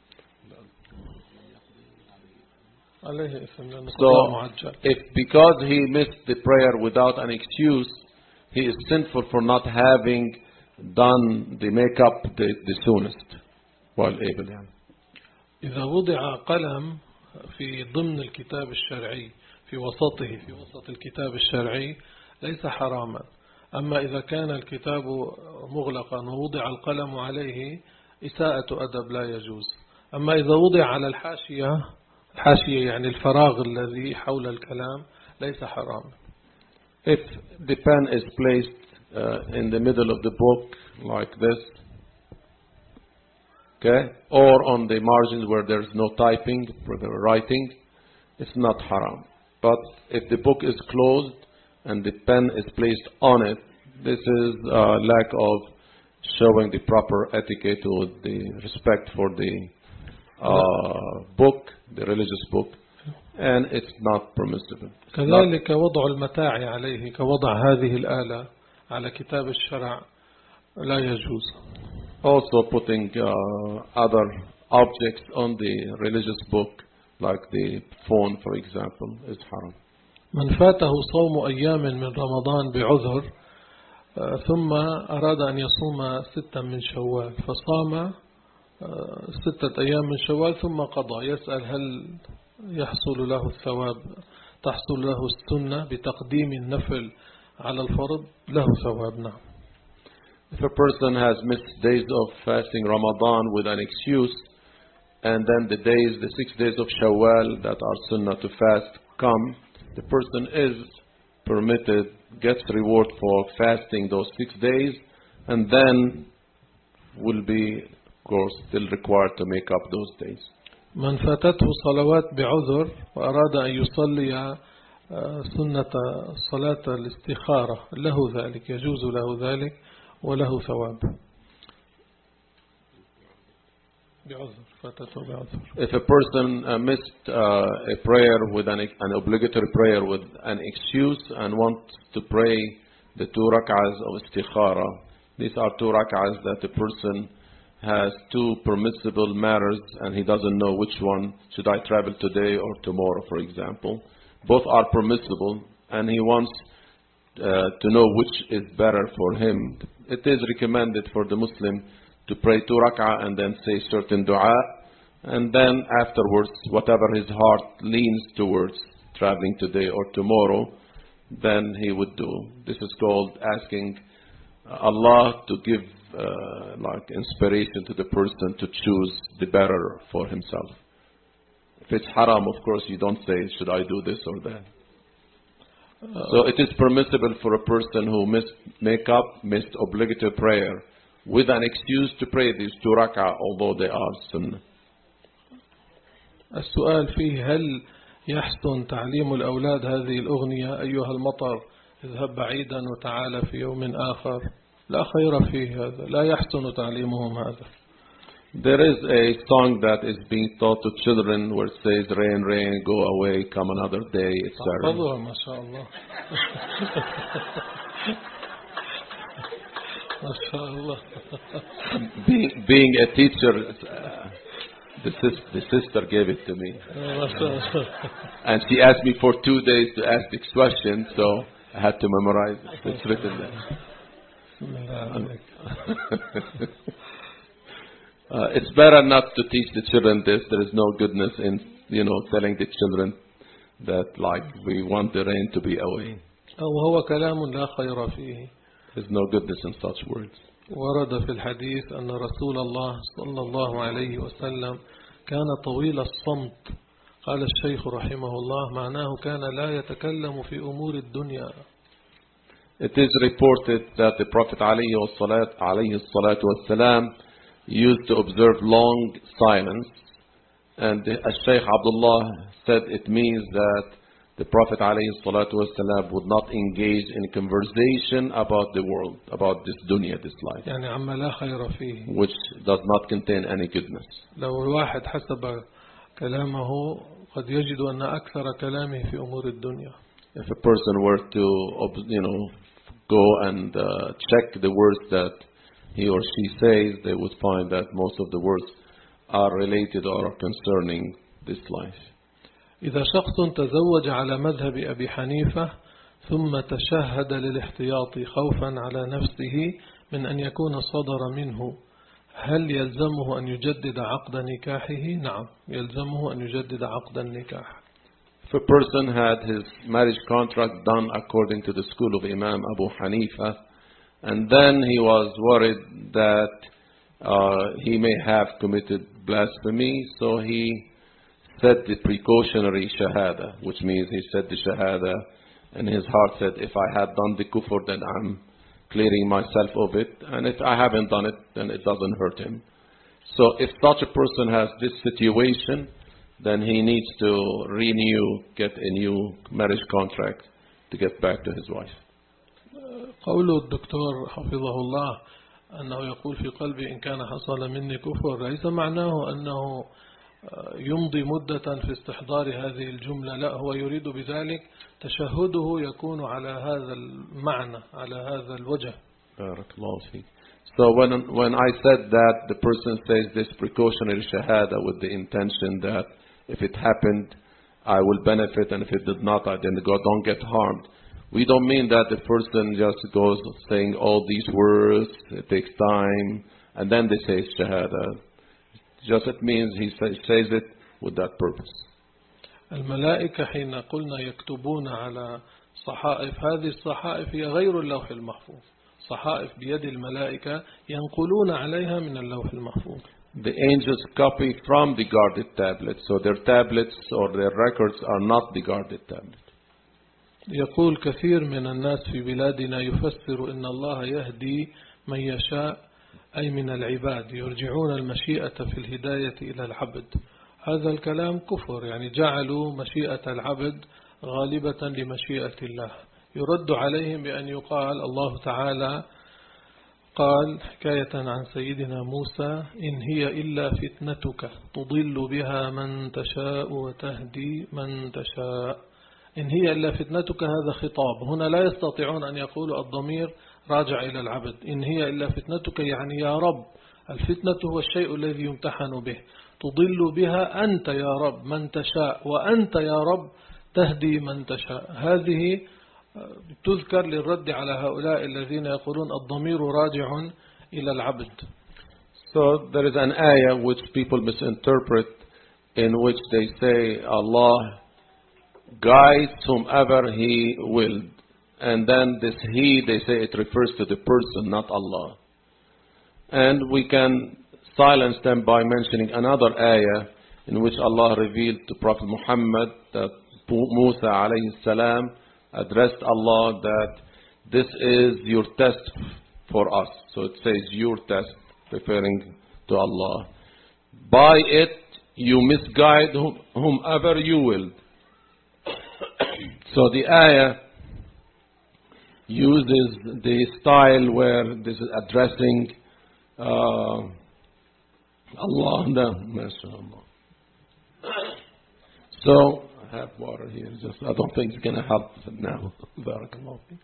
So, if because he missed the prayer without an excuse, he is sinful for not having done the make-up the soonest while able.
إذا وضع قلم في ضمن الكتاب الشرعي في وسط الكتاب الشرعي ليس حراما، أما إذا كان الكتاب مغلقا ووضع القلم عليه إساءة أدب لا يجوز. أما إذا وضع على الحاشية يعني الفراغ الذي حول الكلام ليس حراما.
If the pen is placed in the middle of the book like this, okay, or on the margins where there is no typing, for the writing, it's not haram. But if the book is closed and the pen is placed on it, this is a lack of showing the proper etiquette or the respect for the book, the religious book, and it's not permissible.
كذلك وضع المتاع عليه كوضع هذه الآلة على كتاب الشرع لا يجوز.
Also putting other objects on the religious book, like the phone, for example, is haram.
من فاته صوم أيام من رمضان بعذر ثم أراد أن يصوم 6 من شوال، فصام 6 أيام من شوال ثم قضى، يسأل هل يحصل له الثواب، تحصل له السنة بتقديم النفل على الفرض؟ له ثواب، نعم.
If a person has missed days of fasting Ramadan with an excuse, and then the 6 days of Shawwal that are sunnah to fast come, the person is permitted, gets reward for fasting those 6 days, and then will be, of course, still required to make up those days.
من فاتته صلوات بعذر وأراد أن يصلي سنة صلاة الاستخارة له ذلك، يجوز له ذلك وله ثواب. بعذر، فاتته بعذر.
If a person missed a prayer with an obligatory prayer with an excuse and wants to pray the 2 rak'ahs of istikhara, these are 2 rak'ahs that the person has 2 permissible matters and he doesn't know which one, should I travel today or tomorrow, for example. Both are permissible and he wants to know which is better for him. It is recommended for the Muslim to pray 2 rak'ah and then say certain dua, and then afterwards, whatever his heart leans towards, traveling today or tomorrow, then he would do. This is called asking Allah to give like inspiration to the person to choose the better for himself. If it's haram, of course, you don't say, should I do this or that? So it is permissible for a person who missed obligatory prayer with an excuse to pray these 2 rak'ah, although they are sunnah.
السؤال فيه هل يحسن تعليم الأولاد هذه الأغنية أيها المطر اذهب بعيدا وتعالى في يوم آخر؟ لا خير فيه هذا، لا يحسن تعليمهم هذا.
There is a song that is being taught to children where it says, rain, rain, go away, come another day, etc.
ما شاء الله. ما شاء الله.
Being a teacher, The sister gave it to me. And she asked me for 2 days to ask this question, so I had to memorize it. It's written there. It's better not to teach the children this. There is no goodness in, telling the children that, like, we want the rain to be away.
وهو كلام لا خير فيه.
There's no goodness in such words.
ورد في الحديث أن رسول الله صلى الله عليه وسلم كان طويل الصمت. قال الشيخ رحمه الله معناه كان لا يتكلم في أمور الدنيا.
It is reported that the Prophet عليه الصلاة والسلام used to observe long silence, and Shaykh Abdullah said it means that the Prophet ﷺ would not engage in conversation about the world, about this dunya, this life,
يعني عما لا خير فيه.
which does not contain any goodness.
لو الواحد حسب كلامه قد يجد أن أكثر كلامه في أمور الدنيا.
If a person were to, go and check the words that he or she says, they would find that most of the words are related or are concerning this life.
إذا شخص تزوج على مذهب أبي حنيفة ثم تشهد للاحتياط خوفا على نفسه من أن يكون صدر منه، هل يلزمه أن يجدد عقد نكاحه؟ نعم، يلزمه أن يجدد عقد النكاح.
If a person had his marriage contract done according to the school of Imam Abu Hanifa, and then he was worried that he may have committed blasphemy, so he said the precautionary shahada, which means he said the shahada, and his heart said, if I had done the kufr, then I'm clearing myself of it, and if I haven't done it, then it doesn't hurt him. So if such a person has this situation, then he needs to get a new marriage contract to get back to his wife.
قول الدكتور حفظه الله أنه يقول في قلبي إن كان حصل مني كفر ليس معناه أنه يمضي مدة في استحضار هذه الجملة، لا، هو يريد بذلك تشهده يكون على هذا المعنى، على هذا الوجه.
بارك الله فيك. So when I said that the person says this precautionary shahada with the intention that if it happened I will benefit, and if it did not I then don't get harmed, we don't mean that the person just goes saying all these words, it takes time, and then they say shahada. Just it means he says it with that purpose.
الملائكة حين قلنا يكتبون على صحائف، هذه الصحائف هي غير اللوح المحفوظ، صحائف بيد الملائكة ينقلون عليها من اللوح المحفوظ.
The angels copy from the guarded tablets, so their tablets or their records are not the guarded tablets.
يقول كثير من الناس في بلادنا يفسر إن الله يهدي من يشاء، أي من العباد، يرجعون المشيئة في الهداية إلى العبد. هذا الكلام كفر، يعني جعلوا مشيئة العبد غالبة لمشيئة الله. يرد عليهم بأن يقال الله تعالى قال حكاية عن سيدنا موسى إن هي إلا فتنتك تضل بها من تشاء وتهدي من تشاء. إن هي إلا فتنتك هذا خطاب، هنا لا يستطيعون أن يقولوا الضمير راجع إلى العبد. إن هي إلا فتنتك يعني يا رب، الفتنة هو الشيء الذي يمتحن به، تضل بها أنت يا رب من تشاء، وأنت يا رب تهدي من تشاء. هذه تذكر للرد على هؤلاء الذين يقولون الضمير راجع إلى العبد.
So there is an ayah which people misinterpret, in which they say Allah guides whomever He will, and then this He, they say it refers to the person, not Allah. And we can silence them by mentioning another ayah in which Allah revealed to Prophet Muhammad that Musa alayhi salam addressed Allah that this is your test for us. So it says your test, referring to Allah. By it you misguide whomever you will. So the ayah uses the style where this is addressing Allah. So I have water here. Just I don't think it's going to help now. Barakallahu feek.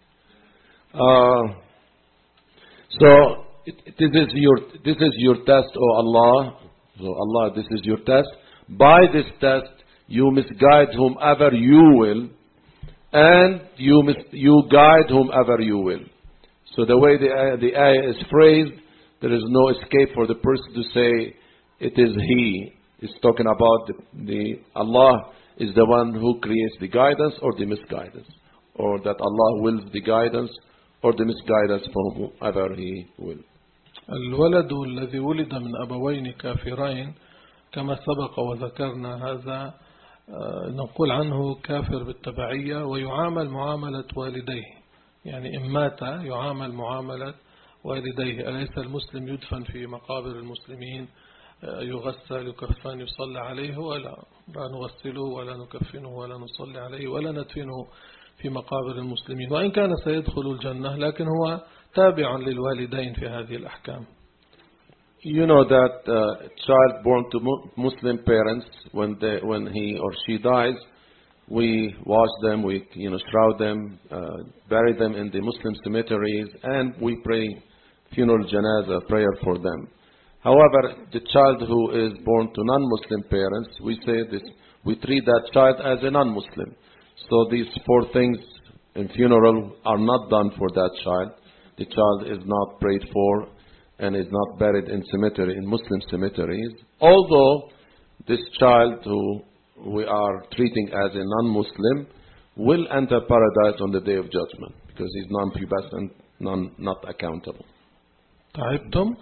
So this is your test, O Allah.
So Allah, this is your test. By this test, you misguide whomever you will, and you guide whomever you will. So the way the ayah is phrased, there is no escape for the person to say it is he. It's talking about Allah is the one who creates the guidance or the misguidance, or that Allah wills the guidance or the misguidance for whoever he will.
الولد الذي ولد من أبوين كافرين كما سبق وذكرنا هذا نقول عنه كافر بالتبعية ويعامل معاملة والديه، يعني إن مات يعامل معاملة والديه. أليس المسلم يدفن في مقابر المسلمين، يغسل يكفن يصلى عليه، ولا نغسله ولا نكفنه ولا نصلي عليه ولا ندفنه في مقابر المسلمين، وإن كان سيدخل الجنة لكن هو تابع للوالدين في هذه الأحكام.
You know that a child born to Muslim parents, when he or she dies, we wash them, we shroud them, bury them in the Muslim cemeteries, and we pray funeral janazah prayer for them. However, the child who is born to non-Muslim parents, we say this, we treat that child as a non-Muslim. So these four things in funeral are not done for that child. The child is not prayed for and is not buried in Muslim cemeteries. Although this child who we are treating as a non-Muslim will enter paradise on the day of judgment because he's non-pubescent, not accountable.
تعبتم؟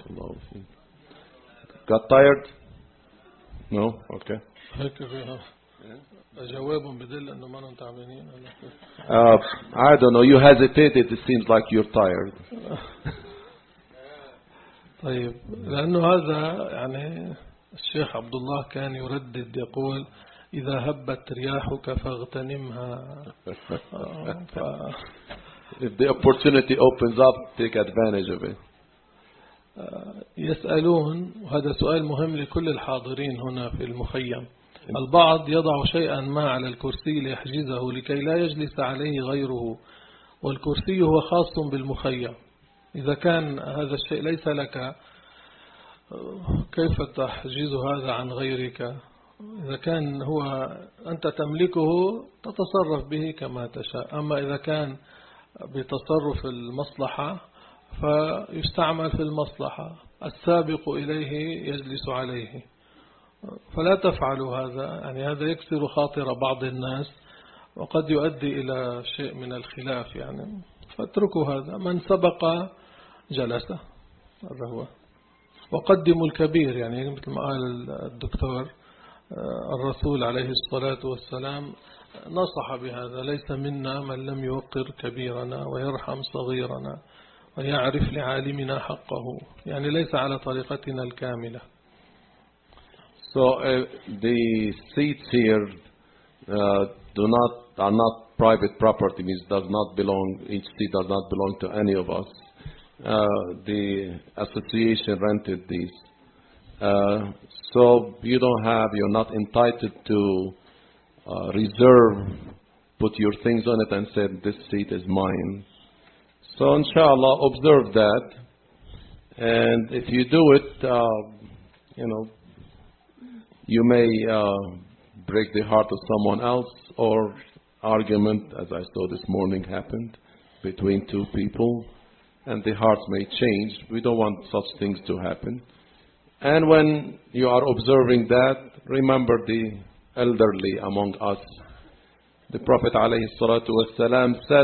Got tired? No? Okay.
جوابهم بدل أنه ما تعبانين.
I don't know. You hesitated. It seems like you're tired.
طيب لأنه هذا يعني الشيخ عبد الله كان يردد يقول إذا هبت رياحك فاغتنمها.
If the opportunity opens up, take advantage of it.
يسألون، وهذا سؤال مهم لكل الحاضرين هنا في المخيم، البعض يضع شيئا ما على الكرسي ليحجزه لكي لا يجلس عليه غيره، والكرسي هو خاص بالمخيم. إذا كان هذا الشيء ليس لك كيف تحجز هذا عن غيرك؟ إذا كان هو أنت تملكه تتصرف به كما تشاء، أما إذا كان بتصرف المصلحة فيستعمل في المصلحة، السابق إليه يجلس عليه، فلا تفعلوا هذا. يعني هذا يكسر خاطر بعض الناس وقد يؤدي إلى شيء من الخلاف، يعني فاتركوا هذا. من سبق جلس الرهوة. وقدموا الكبير، يعني مثل ما قال الدكتور الرسول عليه الصلاة والسلام نصح بهذا: ليس منا من لم يوقر كبيرنا ويرحم صغيرنا ويعرف لعالمنا حقه، يعني ليس على طريقتنا الكاملة.
So the seats here are not private property, means does not belong, each seat does not belong to any of us. The association rented these. So you're not entitled to reserve, put your things on it and say this seat is mine. So inshallah, observe that. And if you do it, you may break the heart of someone else, or argument, as I saw this morning, happened between two people, and the hearts may change. We don't want such things to happen. And when you are observing that, remember the elderly among us. The Prophet ﷺ said,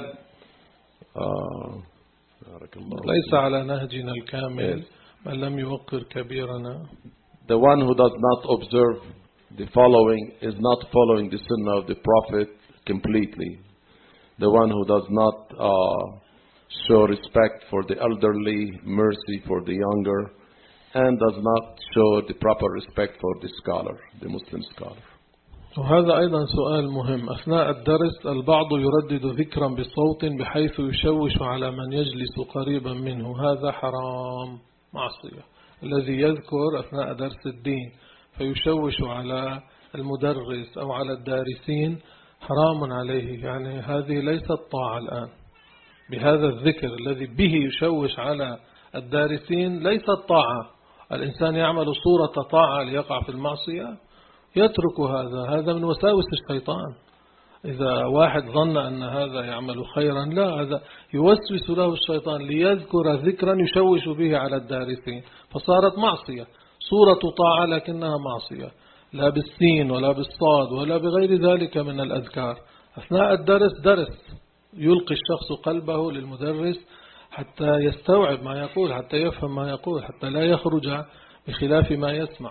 ليس على نهجنا الكامل من لم يوقر كبيرنا.
The one who does not observe the following is not following the sunnah of the Prophet completely. The one who does not show respect for the elderly, mercy for the younger, and does not show the proper respect for the scholar, the Muslim scholar.
وهذا أيضا سؤال مهم. أثناء الدرس البعض يردد ذكرا بصوت بحيث يشوش على من يجلس قريبا منه، هذا حرام، معصية. الذي يذكر أثناء درس الدين فيشوش على المدرس أو على الدارسين حرام عليه، يعني هذه ليست طاعة الآن. بهذا الذكر الذي به يشوش على الدارسين ليست طاعة، الإنسان يعمل صورة طاعة ليقع في المعصية يترك هذا من وساوس الشيطان. إذا واحد ظن أن هذا يعمل خيرا، لا، هذا يوسوس له الشيطان ليذكر ذكرا يشوش به على الدارسين، فصارت معصية، صورة طاعة لكنها معصية، لا بالسين ولا بالصاد ولا بغير ذلك من الأذكار. أثناء الدرس يلقي الشخص قلبه للمدرس حتى يستوعب ما يقول، حتى يفهم ما يقول، حتى لا يخرج بخلاف ما يسمع.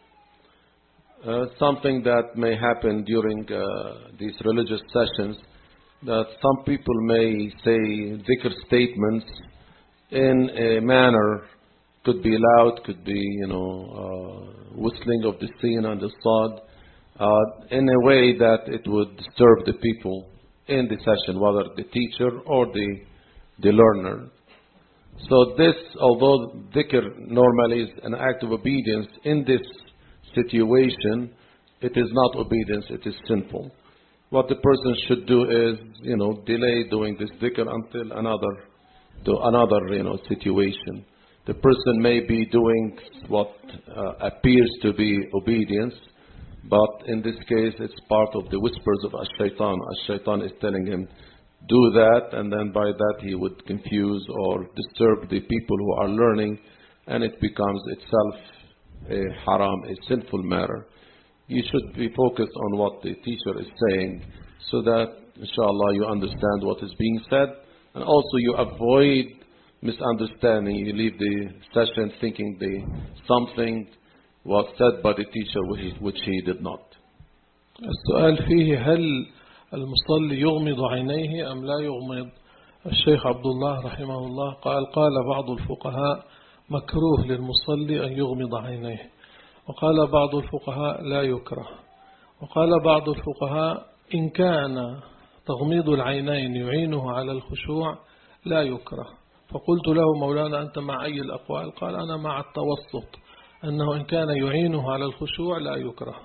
Something that may happen during these religious sessions, that some people may say dhikr statements in a manner, could be loud, could be, whistling of the sin and the sad, in a way that it would disturb the people in the session, whether the teacher or the learner. So this, although dhikr normally is an act of obedience, in this situation, it is not obedience, it is sinful. What the person should do is, delay doing this dhikr until another situation. The person may be doing what appears to be obedience, but in this case, it's part of the whispers of Ash-Shaytan. Ash-Shaytan is telling him, do that, and then by that he would confuse or disturb the people who are learning, and it becomes itself a haram, a sinful matter. You should be focused on what the teacher is saying, so that, inshallah, you understand what is being said, and also you avoid misunderstanding. You leave the session thinking something was said by the teacher which he did not.
السؤال فيه هل المصلي يغمض عينيه أم لا يغمض؟ الشيخ عبد الله رحمه الله قال بعض الفقهاء مكروه للمصلي أن يغمض عينيه، وقال بعض الفقهاء لا يكره، وقال بعض الفقهاء إن كان تغميض العينين يعينه على الخشوع لا يكره. فقلت له مولانا أنت مع أي الأقوال؟ قال أنا مع التوسط، أنه إن كان يعينه على الخشوع لا يكره.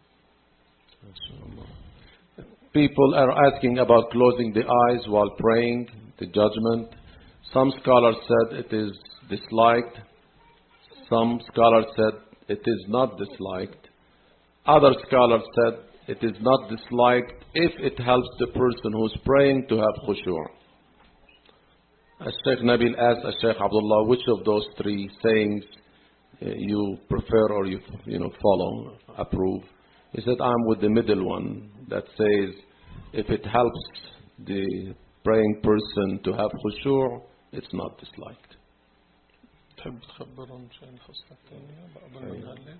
People are asking about closing the eyes while praying, the judgment. Some scholars said it is disliked. Some scholars said it is not disliked. Other scholars said it is not disliked if it helps the person who is praying to have khushu'. Sheikh Nabil asked Sheikh Abdullah, which of those three sayings you prefer or you follow, approve? He said, I'm with the middle one that says if it helps the praying person to have khushu', it's not disliked.
تحب تخبرهم شيء الفصل الثانية قبل ما نهلل؟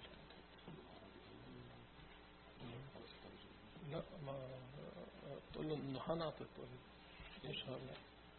لا ما تقول له إنه حنعطي إن شاء الله.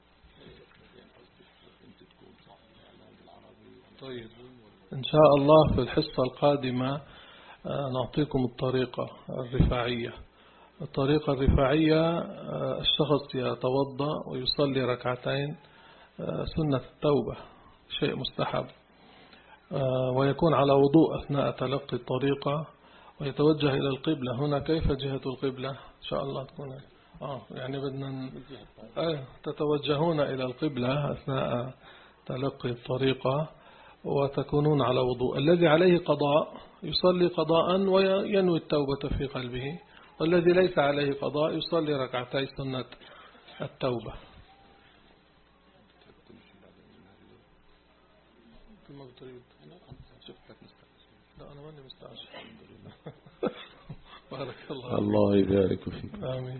طيب إن شاء الله في الحصة القادمة نعطيكم الطريقة الرفاعية. الطريقة الرفاعية الشخص يتوضأ ويصلي ركعتين سنة التوبة، شيء مستحب، ويكون على وضوء أثناء تلقي الطريقة، ويتوجه إلى القبلة. هنا كيف جهة القبلة؟ إن شاء الله تكون يعني بدنا تتوجهون إلى القبلة أثناء تلقي الطريقة وتكونون على وضوء. الذي عليه قضاء يصلي قضاء وينوي التوبة في قلبه، والذي ليس عليه قضاء يصلي ركعتي سنة التوبة. كما تريد. لا أنا ماني مستعجل. بارك الله.
الله يبارك فيك.
آمين.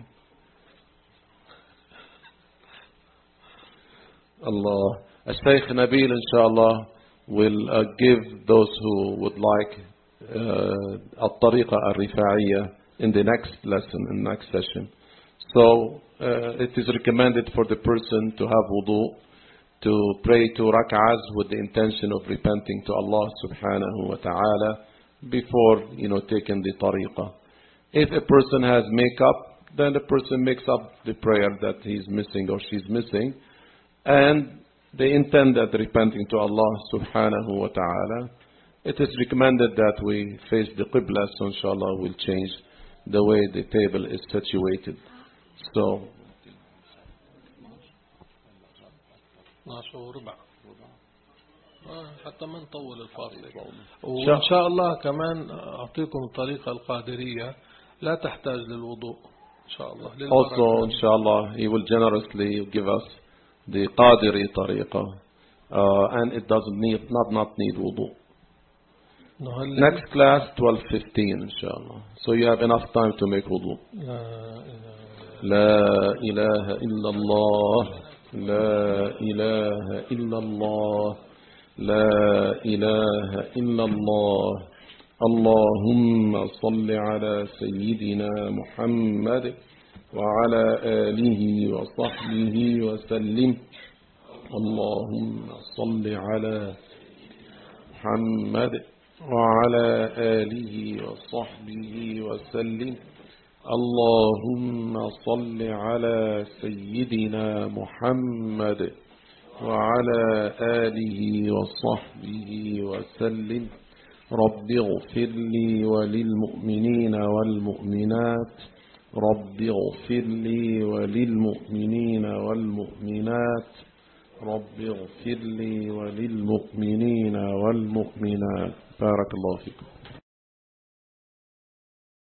Allah. Sheikh Nabil, inshallah, will give those who would like al-tariqa al-rifa'iyya in the next lesson, in the next session. So it is recommended for the person to have wudu, to pray 2 rak'ahs with the intention of repenting to Allah subhanahu wa ta'ala before taking the tariqa. If a person has makeup, then the person makes up the prayer that he's missing or she's missing, and they intend that repenting to Allah subhanahu wa ta'ala. It is recommended that we face the qibla, so inshallah we'll change the way the table is situated. So
12:15 حتى ما نطول الفاصل. وإن شاء الله كمان أعطيكم الطريقة القادرية لا تحتاج للوضوء إن شاء الله.
Also, inshallah, he will generously give us the Qadiri tariqa, and it doesn't not need wudu. Next class 12:15 inshallah. So you have enough time to make wudu. لا إله إلا الله لا إله إلا الله لا إله إلا الله اللهم صل على سيدنا محمد وعلى آله وصحبه وسلم اللهم صل على محمد وعلى آله وصحبه وسلم اللهم صل على سيدنا محمد وعلى آله وصحبه وسلم رب اغفر لي وللمؤمنين والمؤمنات رب اغفر لي وللمؤمنين والمؤمنات رب اغفر لي وللمؤمنين والمؤمنات بارك الله فيكم.